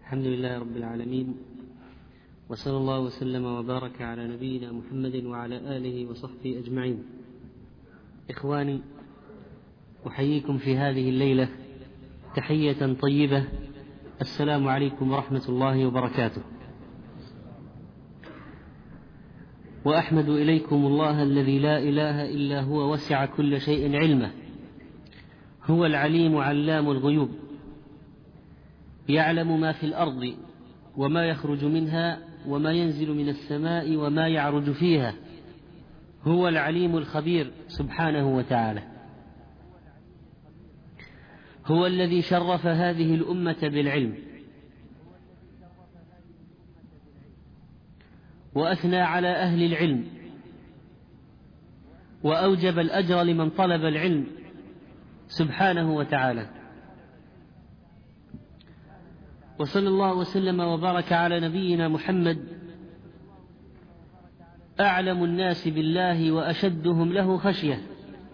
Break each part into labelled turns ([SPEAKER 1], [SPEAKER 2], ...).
[SPEAKER 1] الحمد لله رب العالمين، وصلى الله وسلم وبارك على نبينا محمد وعلى آله وصحبه أجمعين. إخواني، أحييكم في هذه الليلة تحية طيبة. السلام عليكم ورحمة الله وبركاته. وأحمد إليكم الله الذي لا إله إلا هو وسع كل شيء علمه، هو العليم علام الغيوب، يعلم ما في الأرض وما يخرج منها وما ينزل من السماء وما يعرج فيها، هو العليم الخبير سبحانه وتعالى. هو الذي شرف هذه الأمة بالعلم وأثنى على أهل العلم وأوجب الأجر لمن طلب العلم سبحانه وتعالى. وصلى الله وسلم وبارك على نبينا محمد، أعلم الناس بالله وأشدهم له خشية،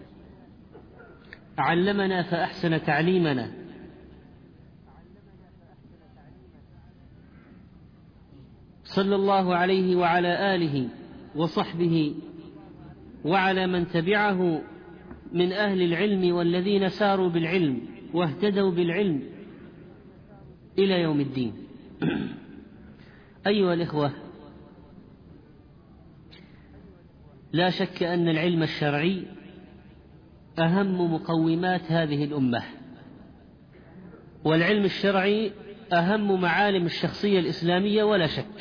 [SPEAKER 1] علمنا فأحسن تعليمنا، صلى الله عليه وعلى آله وصحبه وعلى من تبعه من أهل العلم والذين ساروا بالعلم واهتدوا بالعلم إلى يوم الدين. أيها الإخوة، لا شك أن العلم الشرعي أهم مقومات هذه الأمة، والعلم الشرعي أهم معالم الشخصية الإسلامية ولا شك.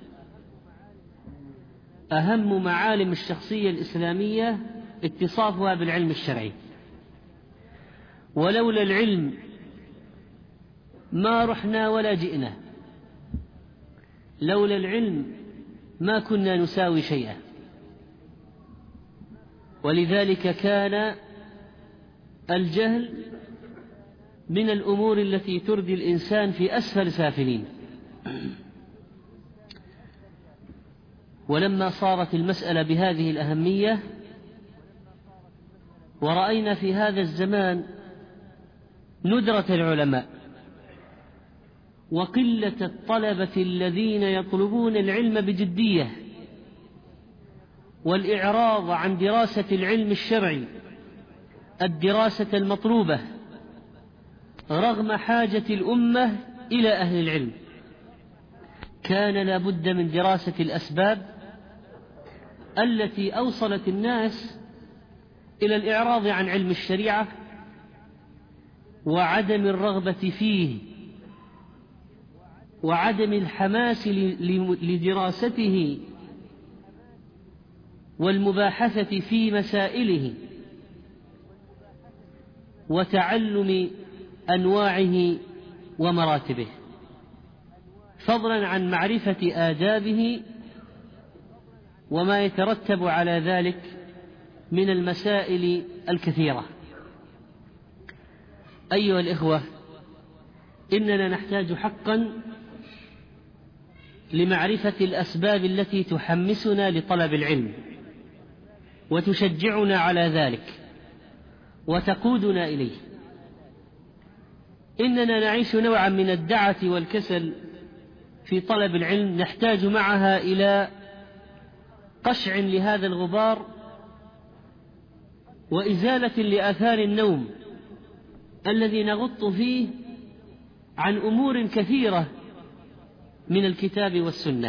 [SPEAKER 1] أهم معالم الشخصية الإسلامية اتصافها بالعلم الشرعي، ولولا العلم ما رحنا ولا جئنا، لولا العلم ما كنا نساوي شيئا. ولذلك كان الجهل من الأمور التي تردي الإنسان في أسفل سافلين. ولما صارت المسألة بهذه الأهمية، ورأينا في هذا الزمان ندرة العلماء وقلة الطلبة الذين يطلبون العلم بجدية، والإعراض عن دراسة العلم الشرعي الدراسة المطلوبة رغم حاجة الأمة إلى أهل العلم، كان لا بد من دراسة الأسباب التي أوصلت الناس إلى الإعراض عن علم الشريعة وعدم الرغبة فيه وعدم الحماس لدراسته والمباحثة في مسائله وتعلم أنواعه ومراتبه، فضلا عن معرفة آدابه وما يترتب على ذلك من المسائل الكثيرة. أيها الإخوة، إننا نحتاج حقا لمعرفة الأسباب التي تحمسنا لطلب العلم وتشجعنا على ذلك وتقودنا إليه. إننا نعيش نوعا من الدعة والكسل في طلب العلم، نحتاج معها إلى قشع لهذا الغبار وإزالة لآثار النوم الذي نغط فيه عن أمور كثيرة من الكتاب والسنة.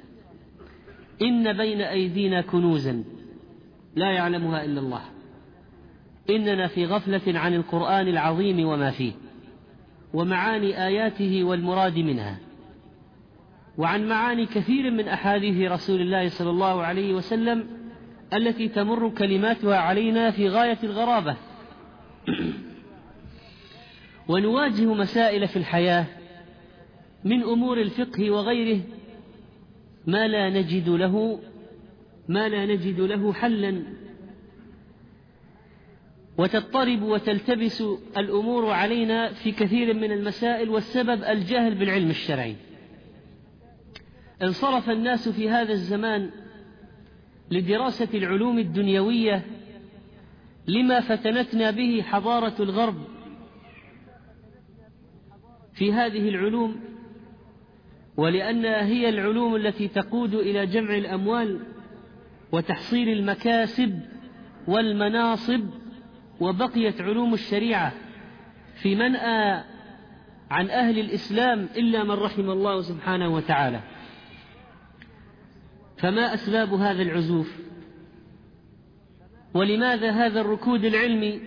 [SPEAKER 1] إن بين أيدينا كنوزا لا يعلمها إلا الله، إننا في غفلة عن القرآن العظيم وما فيه ومعاني آياته والمراد منها، وعن معاني كثير من أحاديث رسول الله صلى الله عليه وسلم التي تمر كلماتها علينا في غاية الغرابة. ونواجه مسائل في الحياة من أمور الفقه وغيره ما لا نجد له حلا، وتضطرب وتلتبس الأمور علينا في كثير من المسائل، والسبب الجهل بالعلم الشرعي. انصرف الناس في هذا الزمان لدراسة العلوم الدنيوية لما فتنتنا به حضارة الغرب في هذه العلوم ولأنها هي العلوم التي تقود إلى جمع الأموال وتحصيل المكاسب والمناصب. وبقيت علوم الشريعة في منأى عن أهل الإسلام إلا من رحم الله سبحانه وتعالى. فما أسباب هذا العزوف؟ ولماذا هذا الركود العلمي؟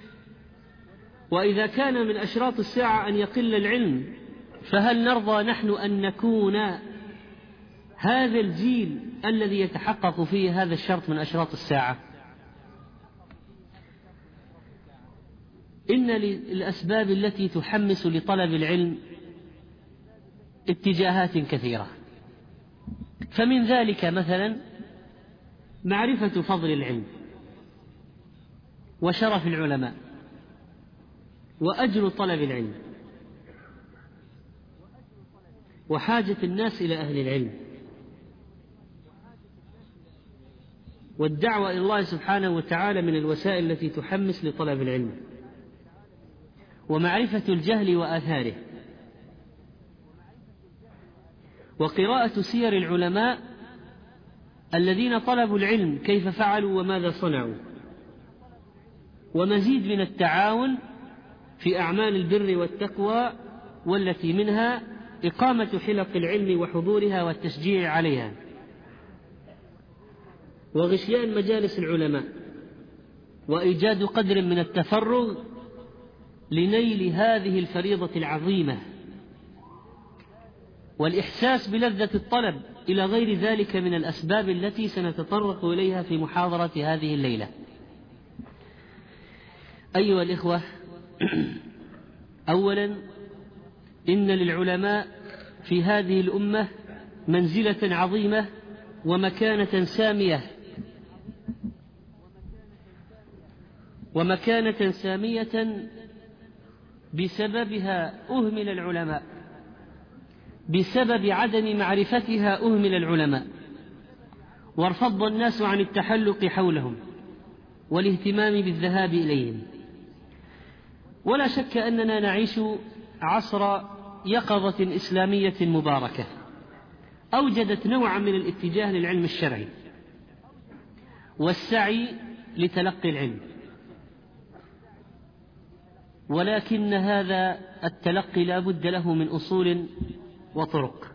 [SPEAKER 1] وإذا كان من أشراط الساعة أن يقل العلم، فهل نرضى نحن أن نكون هذا الجيل الذي يتحقق فيه هذا الشرط من أشراط الساعة؟ إن للأسباب التي تحمس لطلب العلم اتجاهات كثيرة، فمن ذلك مثلا معرفة فضل العلم وشرف العلماء وأجر طلب العلم وحاجة الناس إلى أهل العلم والدعوة إلى الله سبحانه وتعالى من الوسائل التي تحمس لطلب العلم، ومعرفة الجهل وآثاره، وقراءة سير العلماء الذين طلبوا العلم كيف فعلوا وماذا صنعوا، ومزيد من التعاون في أعمال البر والتقوى، والتي منها إقامة حلق العلم وحضورها والتشجيع عليها، وغشيان مجالس العلماء، وإيجاد قدر من التفرغ لنيل هذه الفريضة العظيمة، والإحساس بلذة الطلب، إلى غير ذلك من الأسباب التي سنتطرق إليها في محاضرة هذه الليلة. أيها الإخوة، أولا إن للعلماء في هذه الأمة منزلة عظيمة ومكانة سامية بسببها أهمل العلماء، بسبب عدم معرفتها أهمل العلماء، وارفض الناس عن التحلق حولهم والاهتمام بالذهاب إليهم. ولا شك أننا نعيش عصر يقظة إسلامية مباركة أوجدت نوعا من الاتجاه للعلم الشرعي والسعي لتلقي العلم، ولكن هذا التلقي لا بد له من أصول وطرق.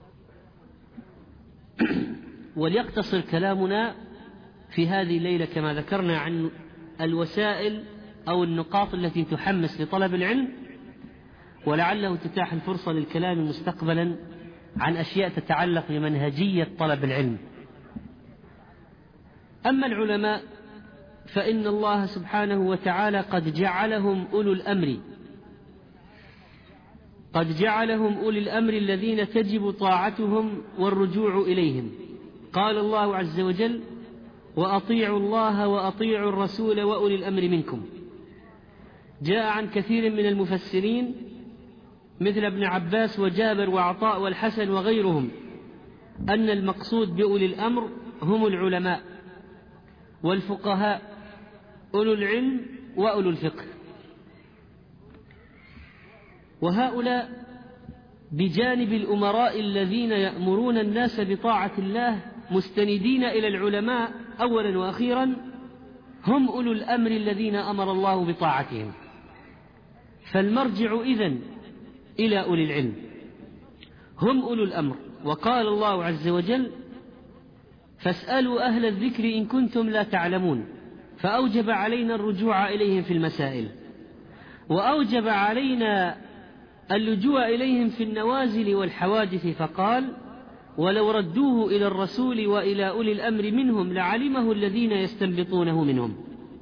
[SPEAKER 1] وليقتصر كلامنا في هذه الليلة كما ذكرنا عن الوسائل أو النقاط التي تحمس لطلب العلم، ولعله تتاح الفرصة للكلام مستقبلا عن أشياء تتعلق بمنهجية طلب العلم. أما العلماء فإن الله سبحانه وتعالى قد جعلهم أولي الأمر الذين تجب طاعتهم والرجوع إليهم. قال الله عز وجل: وأطيعوا الله وأطيعوا الرسول وأولي الأمر منكم. جاء عن كثير من المفسرين مثل ابن عباس وجابر وعطاء والحسن وغيرهم أن المقصود بأولي الأمر هم العلماء والفقهاء، أولو العلم وأولو الفقه، وهؤلاء بجانب الأمراء الذين يأمرون الناس بطاعة الله مستندين إلى العلماء أولا وأخيرا هم أولو الأمر الذين أمر الله بطاعتهم. فالمرجع إذن إلى أولي العلم، هم أولو الأمر. وقال الله عز وجل: فاسألوا أهل الذكر إن كنتم لا تعلمون، فأوجب علينا الرجوع إليهم في المسائل، وأوجب علينا اللجوء إليهم في النوازل والحوادث، فقال: ولو ردوه إلى الرسول وإلى أولي الأمر منهم لعلمه الذين يستنبطونه منهم.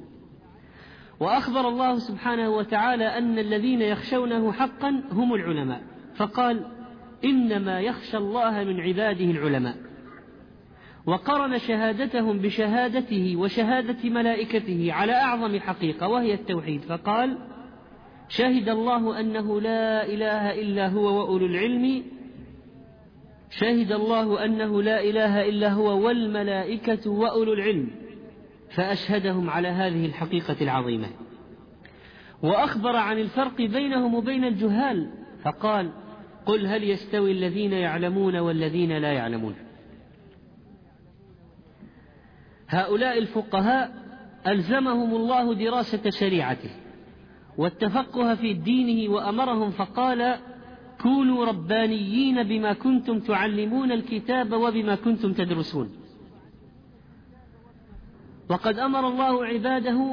[SPEAKER 1] وأخبر الله سبحانه وتعالى أن الذين يخشونه حقا هم العلماء، فقال: إنما يخشى الله من عباده العلماء. وقرن شهادتهم بشهادته وشهادة ملائكته على أعظم حقيقة وهي التوحيد، فقال: شهد الله أنه لا إله إلا هو وأولو العلم، شهد الله أنه لا إله إلا هو والملائكة وأولو العلم، فأشهدهم على هذه الحقيقة العظيمة. وأخبر عن الفرق بينهم وبين الجهال، فقال: قل هل يستوي الذين يعلمون والذين لا يعلمون. هؤلاء الفقهاء ألزمهم الله دراسة شريعته والتفقه في دينه وأمرهم فقال: كونوا ربانيين بما كنتم تعلمون الكتاب وبما كنتم تدرسون. وقد أمر الله عباده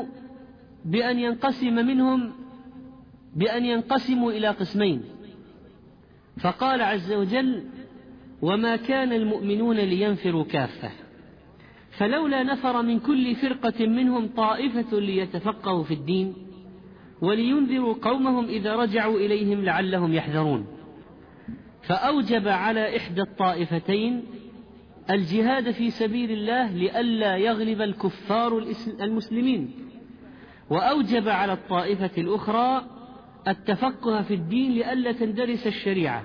[SPEAKER 1] بأن ينقسموا إلى قسمين، فقال عز وجل: وما كان المؤمنون لينفروا كافة، فلولا نفر من كل فرقة منهم طائفة ليتفقهوا في الدين ولينذروا قومهم إذا رجعوا إليهم لعلهم يحذرون. فأوجب على إحدى الطائفتين الجهاد في سبيل الله لئلا يغلب الكفار المسلمين، وأوجب على الطائفة الأخرى التفقه في الدين لئلا تندرس الشريعة،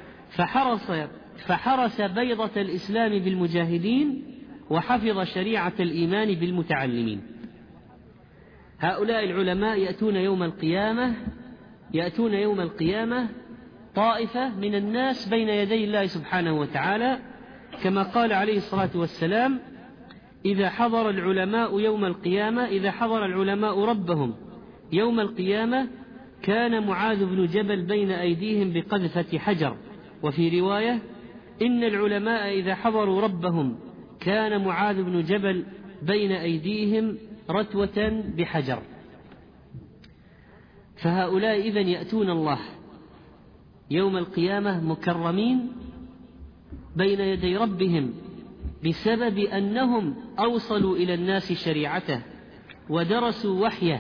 [SPEAKER 1] فحرس بيضة الإسلام بالمجاهدين وحفظ شريعة الإيمان بالمتعلمين. هؤلاء العلماء يأتون يوم القيامة طائفة من الناس بين يدي الله سبحانه وتعالى، كما قال عليه الصلاة والسلام: إذا حضر العلماء ربهم يوم القيامة كان معاذ بن جبل بين أيديهم بقذفة حجر. وفي رواية: إن العلماء إذا حضروا ربهم كان معاذ بن جبل بين أيديهم رتوة بحجر. فهؤلاء إذن يأتون الله يوم القيامة مكرمين بين يدي ربهم بسبب أنهم أوصلوا إلى الناس شريعته ودرسوا وحيه.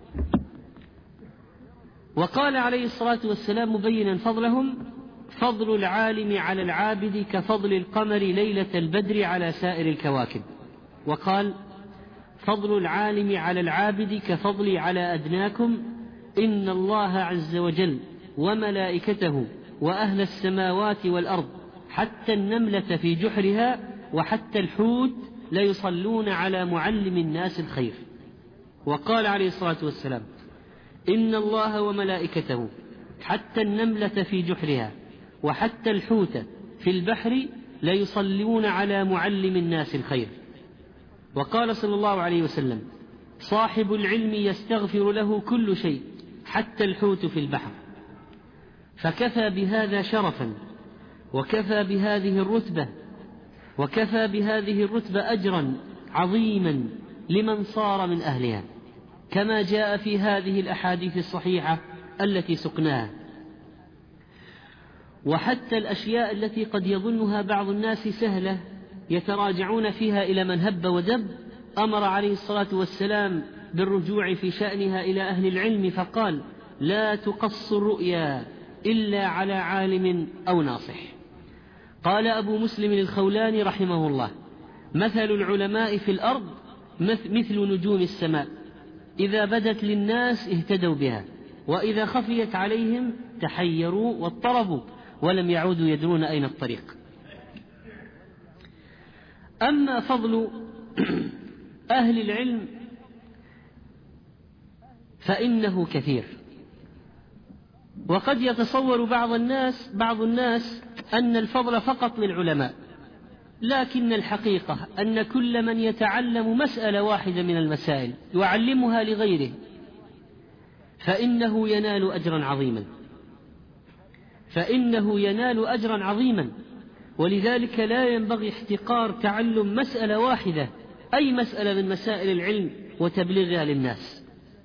[SPEAKER 1] وقال عليه الصلاة والسلام مبينا فضلهم: فضل العالم على العابد كفضل القمر ليلة البدر على سائر الكواكب. وقال: فضل العالم على العابد كفضلي على أدناكم، إن الله عز وجل وملائكته وأهل السماوات والأرض حتى النملة في جحرها وحتى الحوت ليصلون على معلم الناس الخير. وقال عليه الصلاة والسلام: إن الله وملائكته حتى النملة في جحرها وحتى الحوت في البحر ليصلون على معلم الناس الخير. وقال صلى الله عليه وسلم: صاحب العلم يستغفر له كل شيء حتى الحوت في البحر. فكفى بهذا شرفا، وكفى بهذه الرتبة أجرا عظيما لمن صار من أهلها، كما جاء في هذه الأحاديث الصحيحة التي سقناها. وحتى الأشياء التي قد يظنها بعض الناس سهلة يتراجعون فيها إلى من هب ودب، أمر عليه الصلاة والسلام بالرجوع في شأنها إلى أهل العلم، فقال: لا تقص الرؤيا إلا على عالم أو ناصح. قال أبو مسلم الخولاني رحمه الله: مثل العلماء في الأرض مثل نجوم السماء، إذا بدت للناس اهتدوا بها، وإذا خفيت عليهم تحيروا واضطربوا ولم يعودوا يدرون أين الطريق. أما فضل أهل العلم فإنه كثير. وقد يتصور بعض الناس أن الفضل فقط للعلماء، لكن الحقيقة أن كل من يتعلم مسألة واحدة من المسائل يعلمها لغيره فإنه ينال أجرا عظيما. ولذلك لا ينبغي احتقار تعلم مسألة واحدة، أي مسألة من مسائل العلم، وتبليغها للناس.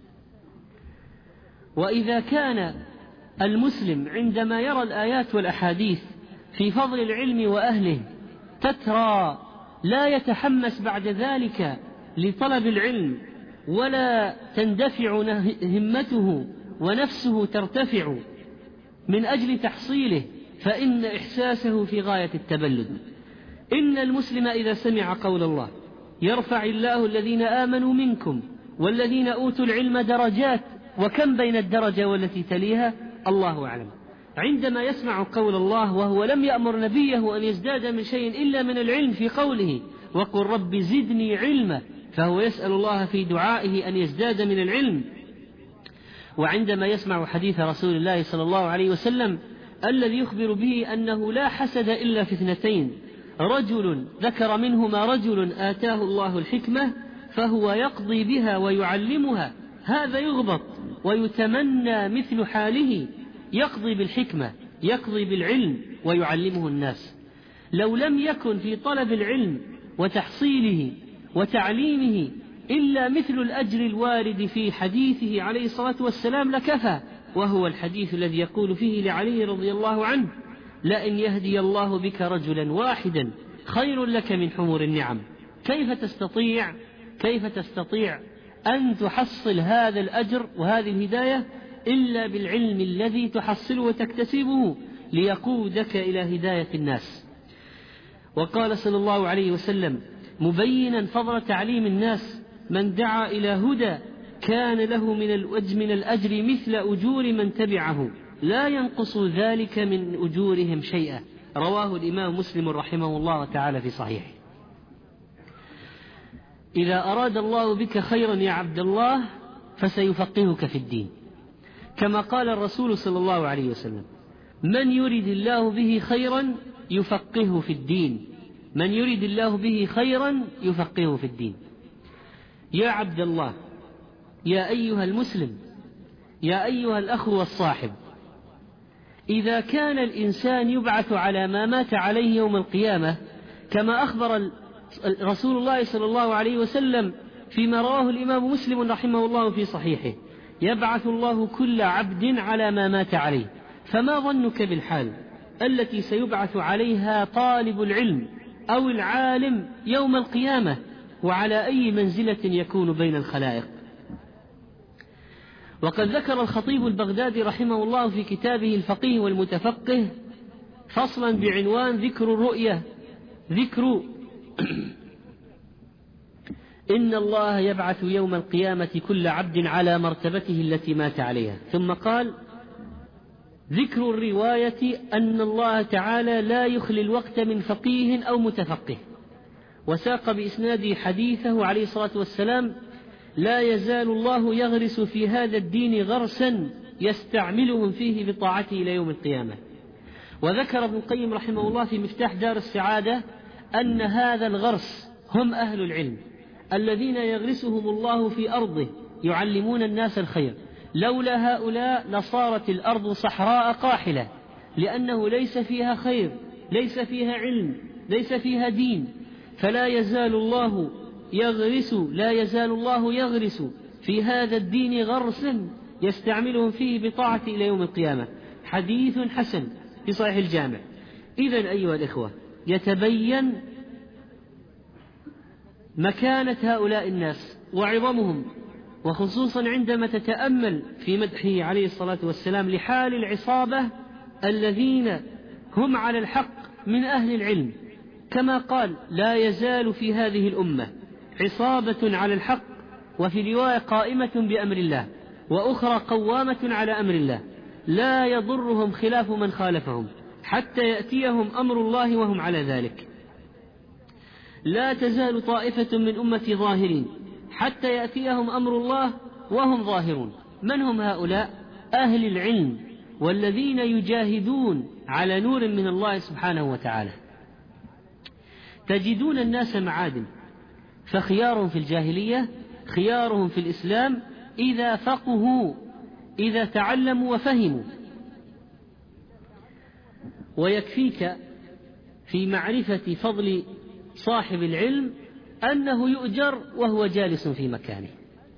[SPEAKER 1] وإذا كان المسلم عندما يرى الآيات والأحاديث في فضل العلم وأهله تترى لا يتحمس بعد ذلك لطلب العلم، ولا تندفع همته ونفسه ترتفع من أجل تحصيله، فإن إحساسه في غاية التبلد. إن المسلم إذا سمع قول الله: يرفع الله الذين آمنوا منكم والذين أوتوا العلم درجات، وكم بين الدرجة والتي تليها الله أعلم، عندما يسمع قول الله وهو لم يأمر نبيه أن يزداد من شيء إلا من العلم في قوله: وقل رب زدني علما، فهو يسأل الله في دعائه أن يزداد من العلم. وعندما يسمع حديث رسول الله صلى الله عليه وسلم الذي يخبر به أنه لا حسد إلا في اثنتين: رجل ذكر منهما رجل آتاه الله الحكمة فهو يقضي بها ويعلمها، هذا يغبط ويتمنى مثل حاله، يقضي بالحكمة، يقضي بالعلم ويعلمه الناس. لو لم يكن في طلب العلم وتحصيله وتعليمه إلا مثل الأجر الوارد في حديثه عليه الصلاة والسلام لكفى، وهو الحديث الذي يقول فيه لعلي رضي الله عنه: لئن يهدي الله بك رجلا واحدا خير لك من حمر النعم. كيف تستطيع أن تحصل هذا الأجر وهذه الهداية إلا بالعلم الذي تحصله وتكتسبه ليقودك إلى هداية الناس. وقال صلى الله عليه وسلم مبينا فضل تعليم الناس: من دعا إلى هدى كان له من الأجر مثل أجور من تبعه لا ينقص ذلك من أجورهم شيئا. رواه الإمام مسلم رحمه الله تعالى في صحيحه. إذا أراد الله بك خيرا يا عبد الله فسيفقهك في الدين، كما قال الرسول صلى الله عليه وسلم: من يرد الله به خيرا يفقهه في الدين، من يرد الله به خيرا يفقهه في الدين. يا عبد الله، يا أيها المسلم، يا أيها الأخ والصاحب، إذا كان الإنسان يبعث على ما مات عليه يوم القيامة كما أخبر رسول الله صلى الله عليه وسلم فيما رواه الإمام مسلم رحمه الله في صحيحه: يبعث الله كل عبد على ما مات عليه، فما ظنك بالحال التي سيبعث عليها طالب العلم أو العالم يوم القيامة، وعلى أي منزلة يكون بين الخلائق؟ وقد ذكر الخطيب البغدادي رحمه الله في كتابه الفقيه والمتفقه فصلا بعنوان ذكر الرؤية، إن الله يبعث يوم القيامة كل عبد على مرتبته التي مات عليها. ثم قال: ذكر الرواية أن الله تعالى لا يخلي الوقت من فقيه أو متفقه. وساق بإسناده حديثه عليه الصلاة والسلام: لا يزال الله يغرس في هذا الدين غرسا يستعملهم فيه بطاعته إلى يوم القيامة. وذكر ابن القيم رحمه الله في مفتاح دار السعادة أن هذا الغرس هم أهل العلم الذين يغرسهم الله في أرضه يعلمون الناس الخير. لولا هؤلاء لصارت الأرض صحراء قاحلة، لأنه ليس فيها خير، ليس فيها علم، ليس فيها دين. فلا يزال الله يغرس في هذا الدين غرسا يستعملهم فيه بطاعته إلى يوم القيامة. حديث حسن في صحيح الجامع. إذن أيها الإخوة، يتبين مكانة هؤلاء الناس وعظمهم، وخصوصا عندما تتأمل في مدحه عليه الصلاة والسلام لحال العصابة الذين هم على الحق من أهل العلم، كما قال: لا يزال في هذه الأمة عصابة على الحق، وفي رواية قائمة بأمر الله، وأخرى قوامة على أمر الله، لا يضرهم خلاف من خالفهم حتى يأتيهم أمر الله وهم على ذلك. لا تزال طائفة من أمتي ظاهرين حتى يأتيهم أمر الله وهم ظاهرون. من هم هؤلاء؟ أهل العلم، والذين يجاهدون على نور من الله سبحانه وتعالى. تجدون الناس معادن، فخيارهم في الجاهلية خيارهم في الإسلام إذا فقهوا، إذا تعلموا وفهموا. ويكفيك في معرفة فضل صاحب العلم أنه يؤجر وهو جالس في مكانه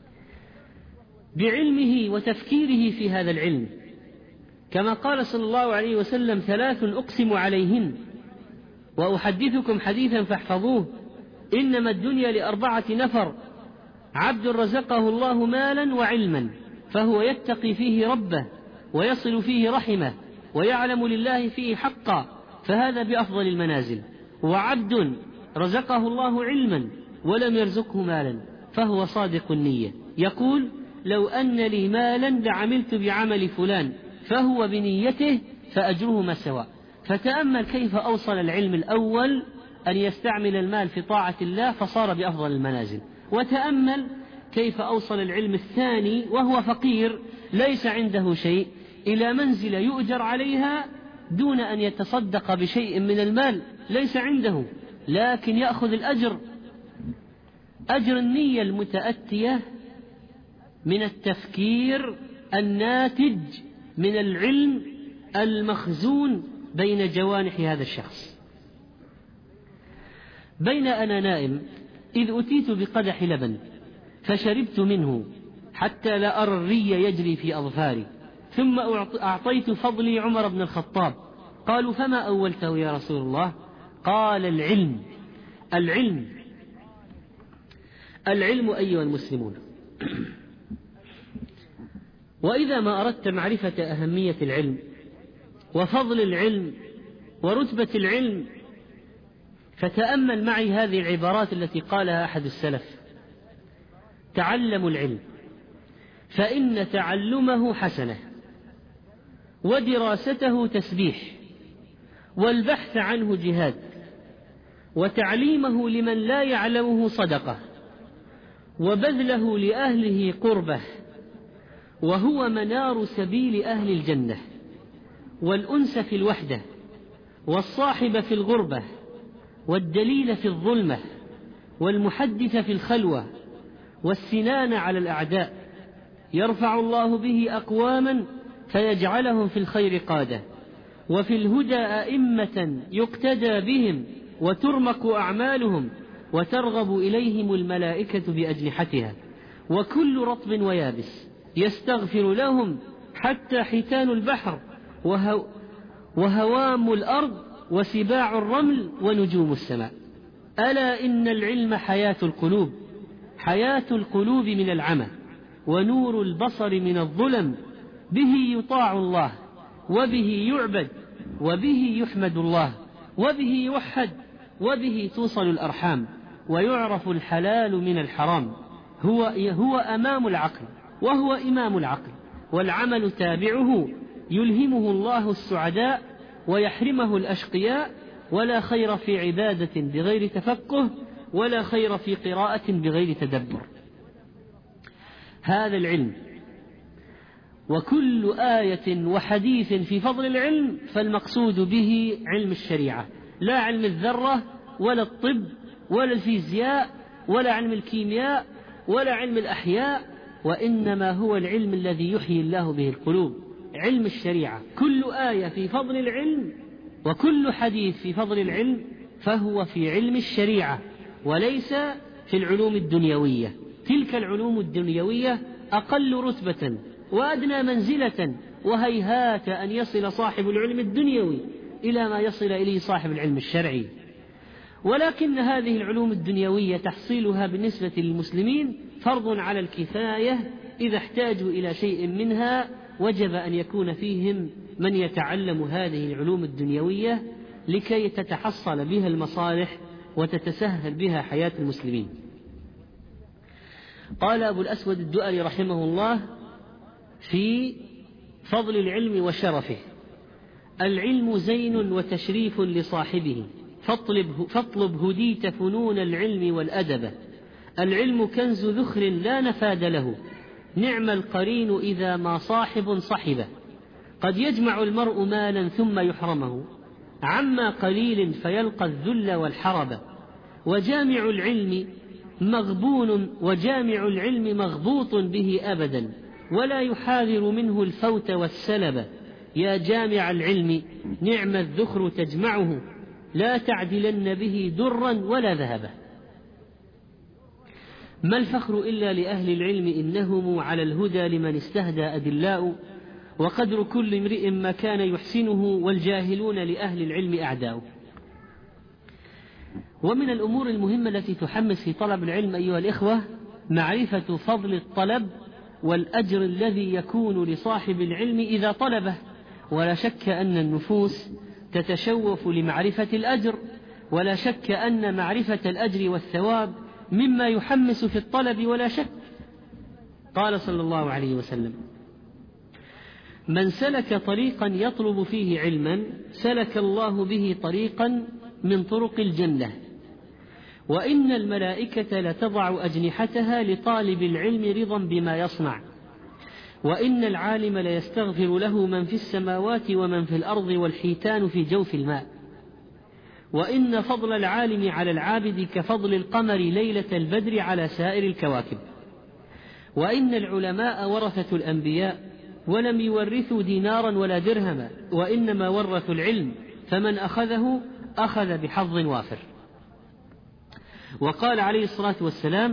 [SPEAKER 1] بعلمه وتفكيره في هذا العلم، كما قال صلى الله عليه وسلم: 3 أقسم عليهن وأحدثكم حديثا فاحفظوه: إنما الدنيا ل4 نفر: عبد رزقه الله مالا وعلما فهو يتقي فيه ربه ويصل فيه رحمه ويعلم لله فيه حقا فهذا بأفضل المنازل، وعبد رزقه الله علما ولم يرزقه مالا فهو صادق النية يقول: لو أن لي مالا لعملت بعمل فلان فهو بنيته فأجرهما سواء. فتأمل كيف أوصل العلم الأول أن يستعمل المال في طاعة الله فصار بأفضل المنازل، وتأمل كيف أوصل العلم الثاني وهو فقير ليس عنده شيء إلى منزل يؤجر عليها دون أن يتصدق بشيء من المال ليس عنده، لكن يأخذ الأجر، أجر النية المتأتية من التفكير الناتج من العلم المخزون بين جوانح هذا الشخص. بين أنا نائم إذ أتيت بقدح لبن فشربت منه حتى لا أرى الري يجري في أظفاري، ثم أعطيت فضلي عمر بن الخطاب. قالوا فما أولته يا رسول الله؟ قال العلم. العلم أيها المسلمون. وإذا ما أردت معرفة أهمية العلم وفضل العلم ورتبة العلم فتأمل معي هذه العبارات التي قالها أحد السلف: تعلموا العلم فإن تعلمه حسنة، ودراسته تسبيح، والبحث عنه جهاد، وتعليمه لمن لا يعلمه صدقة، وبذله لأهله قربة، وهو منار سبيل أهل الجنة، والأنس في الوحدة، والصاحب في الغربة، والدليل في الظلمة، والمحدث في الخلوة، والسنان على الأعداء. يرفع الله به أقواما فيجعلهم في الخير قادة، وفي الهدى أئمة يقتدى بهم وترمق أعمالهم، وترغب إليهم الملائكة بأجنحتها، وكل رطب ويابس يستغفر لهم حتى حيتان البحر وهوام الأرض وسباع الرمل ونجوم السماء. ألا إن العلم حياة القلوب، حياة القلوب من العمى، ونور البصر من الظلم، به يطاع الله، وبه يعبد، وبه يحمد الله، وبه يوحد، وبه توصل الأرحام، ويعرف الحلال من الحرام. هو أمام العقل وهو إمام العقل، والعمل تابعه، يلهمه الله السعداء ويحرمه الأشقياء. ولا خير في عبادة بغير تفقه، ولا خير في قراءة بغير تدبر. هذا العلم، وكل آية وحديث في فضل العلم فالمقصود به علم الشريعة، لا علم الذرة ولا الطب ولا الفيزياء ولا علم الكيمياء ولا علم الأحياء، وإنما هو العلم الذي يحيي الله به القلوب، علم الشريعة. كل آية في فضل العلم وكل حديث في فضل العلم فهو في علم الشريعة وليس في العلوم الدنيوية. تلك العلوم الدنيوية أقل رتبة وأدنى منزلة، وهيهات أن يصل صاحب العلم الدنيوي إلى ما يصل إليه صاحب العلم الشرعي. ولكن هذه العلوم الدنيوية تحصيلها بالنسبة للمسلمين فرض على الكفاية، إذا احتاجوا إلى شيء منها وجب أن يكون فيهم من يتعلم هذه العلوم الدنيوية لكي تتحصل بها المصالح وتتسهل بها حياة المسلمين. قال أبو الأسود الدؤلي رحمه الله في فضل العلم وشرفه: العلم زين وتشريف لصاحبه، فاطلب هديت فنون العلم والأدب. العلم كنز ذخر لا نفاد له، نعم القرين إذا ما صاحب صحبه. قد يجمع المرء مالا ثم يحرمه عما قليل فيلقى الذل والحرب. وجامع العلم مغبوط به أبدا، ولا يحاذر منه الفوت والسلب. يا جامع العلم نعم الذخر تجمعه، لا تعدلن به درا ولا ذهبا. ما الفخر إلا لأهل العلم، إنهم على الهدى لمن استهدى أدلاء. وقدر كل امرئ ما كان يحسنه، والجاهلون لأهل العلم أعداء. ومن الأمور المهمة التي تحمس في طلب العلم أيها الإخوة معرفة فضل الطلب والأجر الذي يكون لصاحب العلم إذا طلبه. ولا شك أن النفوس تتشوف لمعرفة الأجر، ولا شك أن معرفة الأجر والثواب مما يحمس في الطلب ولا شك. قال صلى الله عليه وسلم: من سلك طريقا يطلب فيه علما سلك الله به طريقا من طرق الجنة، وإن الملائكة لتضع أجنحتها لطالب العلم رضا بما يصنع. وإن العالم ليستغفر له من في السماوات ومن في الأرض والحيتان في جوف الماء، وإن فضل العالم على العابد كفضل القمر ليلة البدر على سائر الكواكب، وإن العلماء ورثة الأنبياء ولم يورثوا دينارا ولا درهما، وإنما ورثوا العلم فمن أخذه أخذ بحظ وافر. وقال عليه الصلاة والسلام: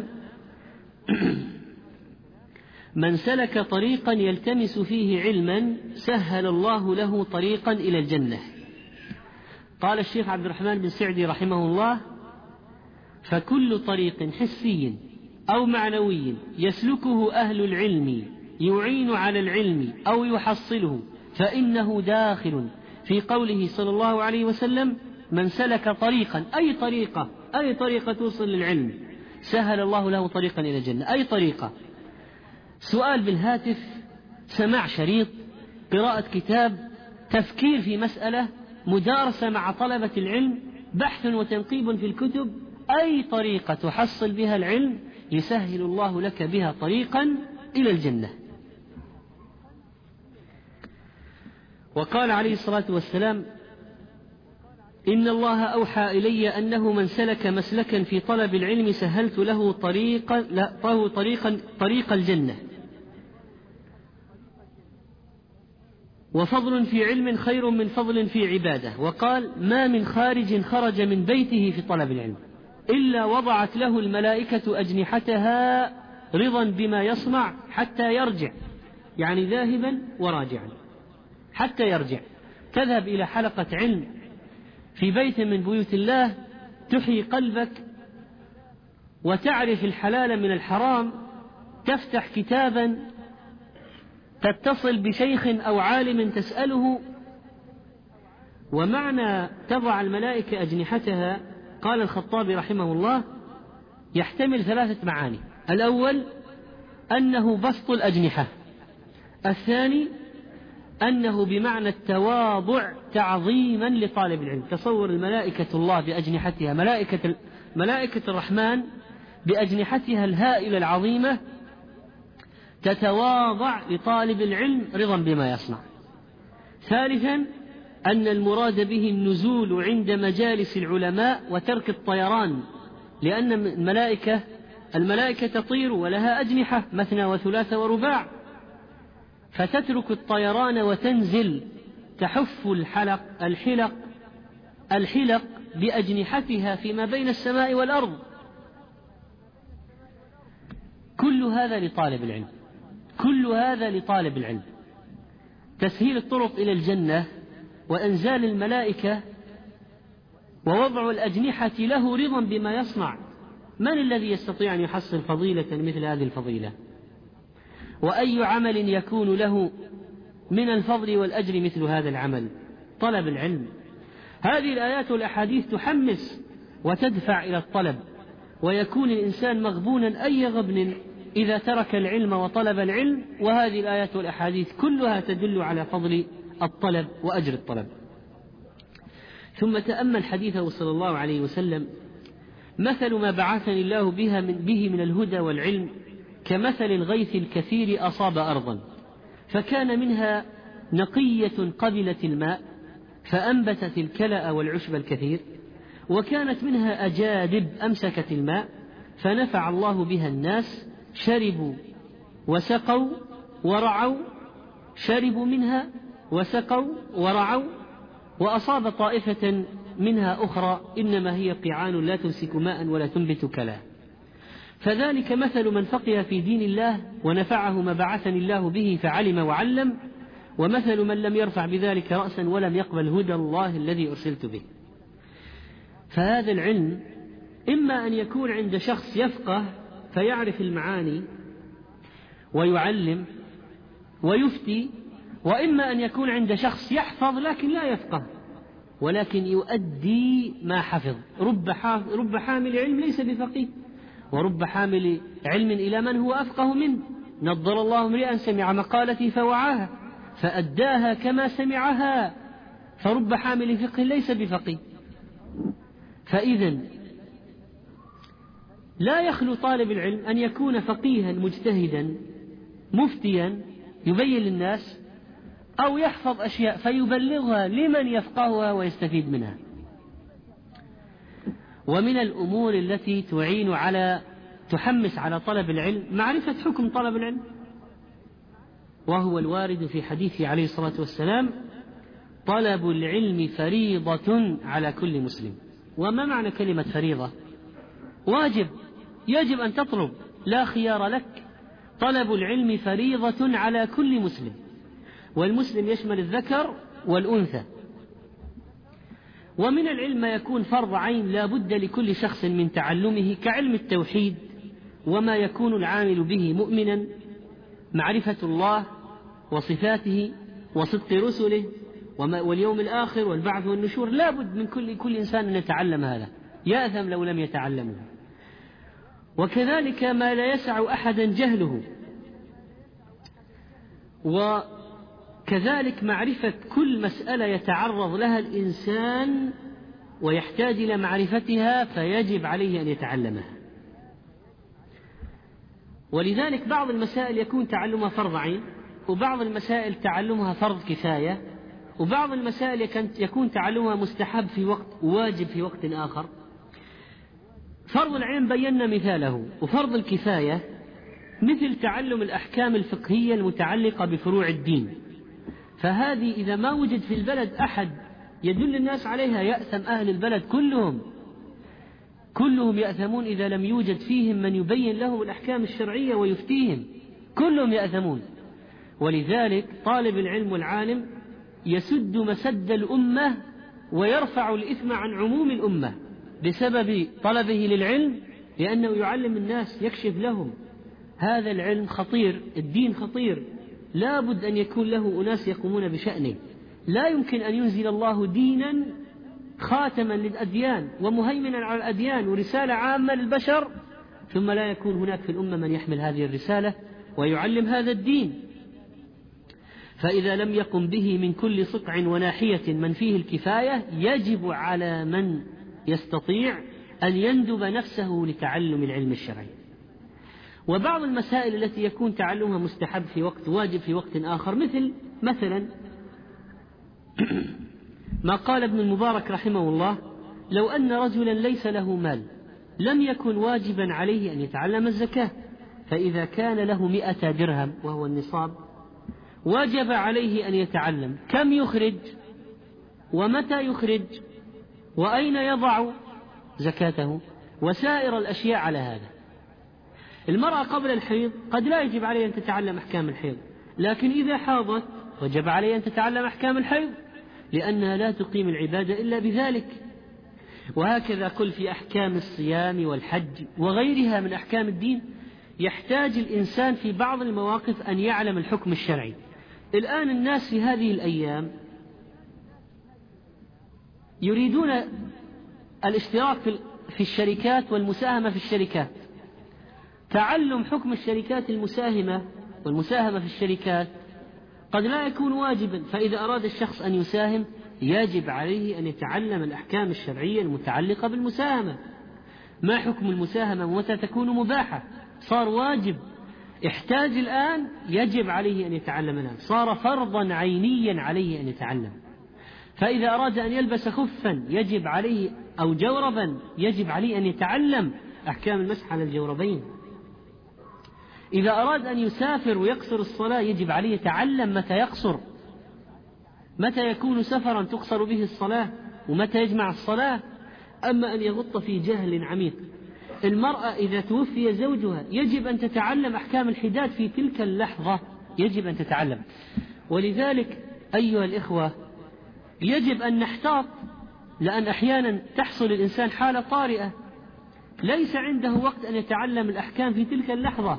[SPEAKER 1] من سلك طريقا يلتمس فيه علما سهل الله له طريقا إلى الجنة. قال الشيخ عبد الرحمن بن سعدي رحمه الله: فكل طريق حسي أو معنوي يسلكه أهل العلم يعين على العلم أو يحصله فإنه داخل في قوله صلى الله عليه وسلم: من سلك طريقا، أي طريقة توصل للعلم سهل الله له طريقا إلى الجنة. أي طريقة؟ سؤال بالهاتف، سماع شريط، قراءة كتاب، تفكير في مسألة، مدارسة مع طلبة العلم، بحث وتنقيب في الكتب. أي طريقة تحصل بها العلم يسهل الله لك بها طريقا إلى الجنة. وقال عليه الصلاة والسلام: إن الله أوحى إلي أنه من سلك مسلكا في طلب العلم سهلت له طريق الجنة، وفضل في علم خير من فضل في عبادة. وقال: ما من خارج خرج من بيته في طلب العلم إلا وضعت له الملائكة أجنحتها رضا بما يصنع حتى يرجع، يعني ذاهبا وراجعا حتى يرجع. تذهب إلى حلقة علم في بيت من بيوت الله تحيي قلبك وتعرف الحلال من الحرام، تفتح كتابا، تتصل بشيخ أو عالم تسأله. ومعنى تضع الملائكة أجنحتها، قال الخطابي رحمه الله، يحتمل 3 معاني. الأول أنه بسط الأجنحة، الثاني أنه بمعنى التواضع تعظيما لطالب العلم. تصور الملائكة الله بأجنحتها، ملائكة الرحمن بأجنحتها الهائلة العظيمة تتواضع لطالب العلم رضا بما يصنع. ثالثا أن المراد به النزول عند مجالس العلماء وترك الطيران، لأن الملائكة تطير ولها أجنحة مثنى وثلاث ورباع، فتترك الطيران وتنزل تحف الحلق بأجنحتها فيما بين السماء والأرض. كل هذا لطالب العلم، تسهيل الطرق إلى الجنة وإنزال الملائكة ووضع الأجنحة له رضا بما يصنع. من الذي يستطيع أن يحصل فضيلة مثل هذه الفضيلة؟ وأي عمل يكون له من الفضل والأجر مثل هذا العمل؟ طلب العلم. هذه الآيات والأحاديث تحمس وتدفع إلى الطلب، ويكون الإنسان مغبونا أي غبن إذا ترك العلم وطلب العلم. وهذه الآيات والأحاديث كلها تدل على فضل الطلب وأجر الطلب. ثم تأمل حديثه صلى الله عليه وسلم: مثل ما بعثني الله به من الهدى والعلم كمثل الغيث الكثير أصاب أرضا فكان منها نقية قبلت الماء فأنبتت الكلأ والعشب الكثير، وكانت منها أجادب أمسكت الماء فنفع الله بها الناس، شربوا وسقوا ورعوا، شربوا منها وسقوا ورعوا، وأصاب طائفة منها أخرى إنما هي قيعان لا تمسك ماء ولا تنبت كلا. فذلك مثل من فقه في دين الله ونفعه ما بعثني الله به فعلم وعلم، ومثل من لم يرفع بذلك رأسا ولم يقبل هدى الله الذي أرسلت به. فهذا العلم إما أن يكون عند شخص يفقه فيعرف المعاني ويعلم ويفتي، وإما أن يكون عند شخص يحفظ لكن لا يفقه ولكن يؤدي ما حفظ. رب حامل علم ليس بفقيه، ورب حامل علم إلى من هو أفقه منه. نضر الله امرئا سمع مقالتي فوعاها فأداها كما سمعها، فرب حامل فقه ليس بفقيه. فإذا لا يخلو طالب العلم أن يكون فقيها مجتهدا مفتيا يبين للناس، أو يحفظ أشياء فيبلغها لمن يفقهها ويستفيد منها. ومن الأمور التي تحمس على طلب العلم معرفة حكم طلب العلم، وهو الوارد في حديثه عليه الصلاة والسلام: طلب العلم فريضة على كل مسلم. وما معنى كلمة فريضة؟ واجب، يجب أن تطلب، لا خيار لك. طلب العلم فريضة على كل مسلم، والمسلم يشمل الذكر والأنثى. ومن العلم ما يكون فرض عين لا بد لكل شخص من تعلمه، كعلم التوحيد وما يكون العامل به مؤمنا، معرفة الله وصفاته وصدق رسله واليوم الآخر والبعث والنشور. لا بد من كل إنسان أن يتعلم هذا، يأثم لو لم يتعلمه. وكذلك ما لا يسع أحدا جهله، وكذلك معرفة كل مسألة يتعرض لها الإنسان ويحتاج إلى معرفتها فيجب عليه أن يتعلمها. ولذلك بعض المسائل يكون تعلمها فرض عين، وبعض المسائل تعلمها فرض كفاية، وبعض المسائل يكون تعلمها مستحب في وقت وواجب في وقت آخر. فرض العين بينا مثاله، وفرض الكفاية مثل تعلم الأحكام الفقهية المتعلقة بفروع الدين، فهذه إذا ما وجد في البلد أحد يدل الناس عليها يأثم أهل البلد كلهم يأثمون إذا لم يوجد فيهم من يبين لهم الأحكام الشرعية ويفتيهم، كلهم يأثمون. ولذلك طالب العلم والعالم يسد مسد الأمة ويرفع الإثم عن عموم الأمة بسبب طلبه للعلم، لأنه يعلم الناس، يكشف لهم. هذا العلم خطير، الدين خطير، لا بد أن يكون له أناس يقومون بشأنه. لا يمكن أن ينزل الله دينا خاتما للأديان ومهيمنا على الأديان ورسالة عامة للبشر ثم لا يكون هناك في الأمة من يحمل هذه الرسالة ويعلم هذا الدين. فإذا لم يقم به من كل صقع وناحية من فيه الكفاية، يجب على من يستطيع أن يندب نفسه لتعلم العلم الشرعي. وبعض المسائل التي يكون تعلمها مستحب في وقت، واجب في وقت آخر، مثلا ما قال ابن المبارك رحمه الله: لو أن رجلا ليس له مال لم يكن واجبا عليه أن يتعلم الزكاة، فإذا كان له 100 درهم وهو النصاب وجب عليه أن يتعلم كم يخرج ومتى يخرج وأين يضع زكاته وسائر الأشياء على هذا. المرأة قبل الحيض قد لا يجب عليها أن تتعلم أحكام الحيض، لكن إذا حاضت وجب عليها أن تتعلم أحكام الحيض، لأنها لا تقيم العبادة إلا بذلك. وهكذا كل في أحكام الصيام والحج وغيرها من أحكام الدين، يحتاج الإنسان في بعض المواقف أن يعلم الحكم الشرعي. الآن الناس في هذه الأيام يريدون الاشتراك في الشركات والمساهمة في الشركات. تعلم حكم الشركات المساهمة والمساهمة في الشركات قد لا يكون واجبا، فإذا أراد الشخص أن يساهم يجب عليه أن يتعلم الأحكام الشرعية المتعلقة بالمساهمة. ما حكم المساهمة ومتى تكون مباحة؟ صار واجب، احتاج الآن، يجب عليه أن يتعلم الآن، صار فرضا عينيا عليه أن يتعلم. فإذا أراد أن يلبس خفا يجب عليه أو جوربا يجب عليه أن يتعلم أحكام المسح على الجوربين. إذا أراد أن يسافر ويقصر الصلاة يجب عليه يتعلم متى يقصر، متى يكون سفرا تقصر به الصلاة ومتى يجمع الصلاة. أما أن يغط في جهل عميق. المرأة إذا توفي زوجها يجب أن تتعلم أحكام الحداد في تلك اللحظة، يجب أن تتعلم. ولذلك أيها الإخوة يجب أن نحتاط، لأن أحيانا تحصل الإنسان حالة طارئة ليس عنده وقت أن يتعلم الأحكام في تلك اللحظة.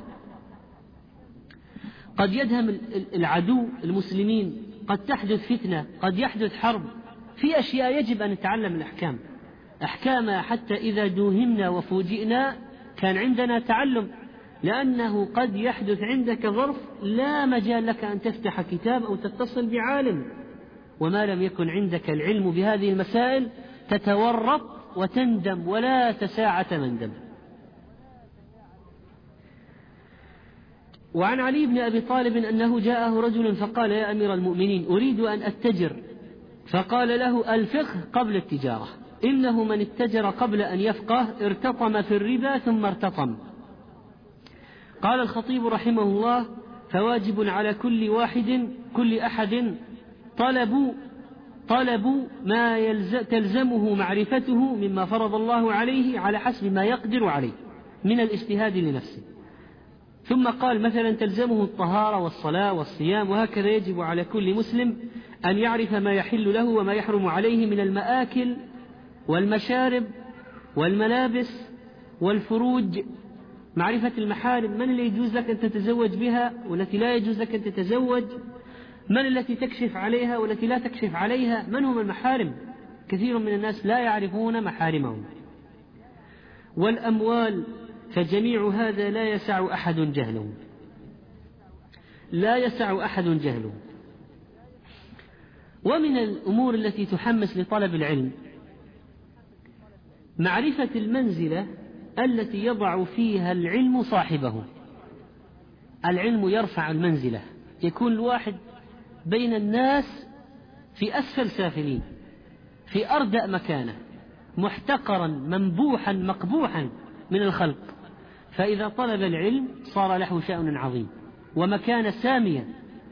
[SPEAKER 1] قد يدهم العدو المسلمين، قد تحدث فتنة، قد يحدث حرب، في أشياء يجب أن نتعلم الأحكام أحكامها حتى إذا دوهمنا وفوجئنا كان عندنا تعلم، لأنه قد يحدث عندك ظرف لا مجال لك أن تفتح كتاب أو تتصل بعالم، وما لم يكن عندك العلم بهذه المسائل تتورط وتندم ولا تساعة مندم. وعن علي بن أبي طالب أنه جاءه رجل فقال: يا أمير المؤمنين، أريد أن أتجر. فقال له: الفقه قبل التجارة، إنه من اتجر قبل أن يفقه ارتطم في الربا ثم ارتطم. قال الخطيب رحمه الله: فواجب على كل أحد طلب ما تلزمه معرفته مما فرض الله عليه على حسب ما يقدر عليه من الاجتهاد لنفسه. ثم قال: مثلا تلزمه الطهارة والصلاة والصيام، وهكذا يجب على كل مسلم أن يعرف ما يحل له وما يحرم عليه من المآكل والمشارب والملابس والفروج، معرفة المحارم، من اللي يجوز لك أن تتزوج بها والتي لا يجوز لك أن تتزوج، من التي تكشف عليها والتي لا تكشف عليها، من هم المحارم. كثير من الناس لا يعرفون محارمهم. والأموال، فجميع هذا لا يسع أحد جهله، لا يسع أحد جهله. ومن الأمور التي تحمس لطلب العلم معرفة المنزلة التي يضع فيها العلم صاحبه. العلم يرفع المنزلة، يكون الواحد بين الناس في أسفل سافلين، في أردأ مكانه، محتقرا منبوحا مقبوحا من الخلق، فإذا طلب العلم صار له شأن عظيم ومكانة سامية.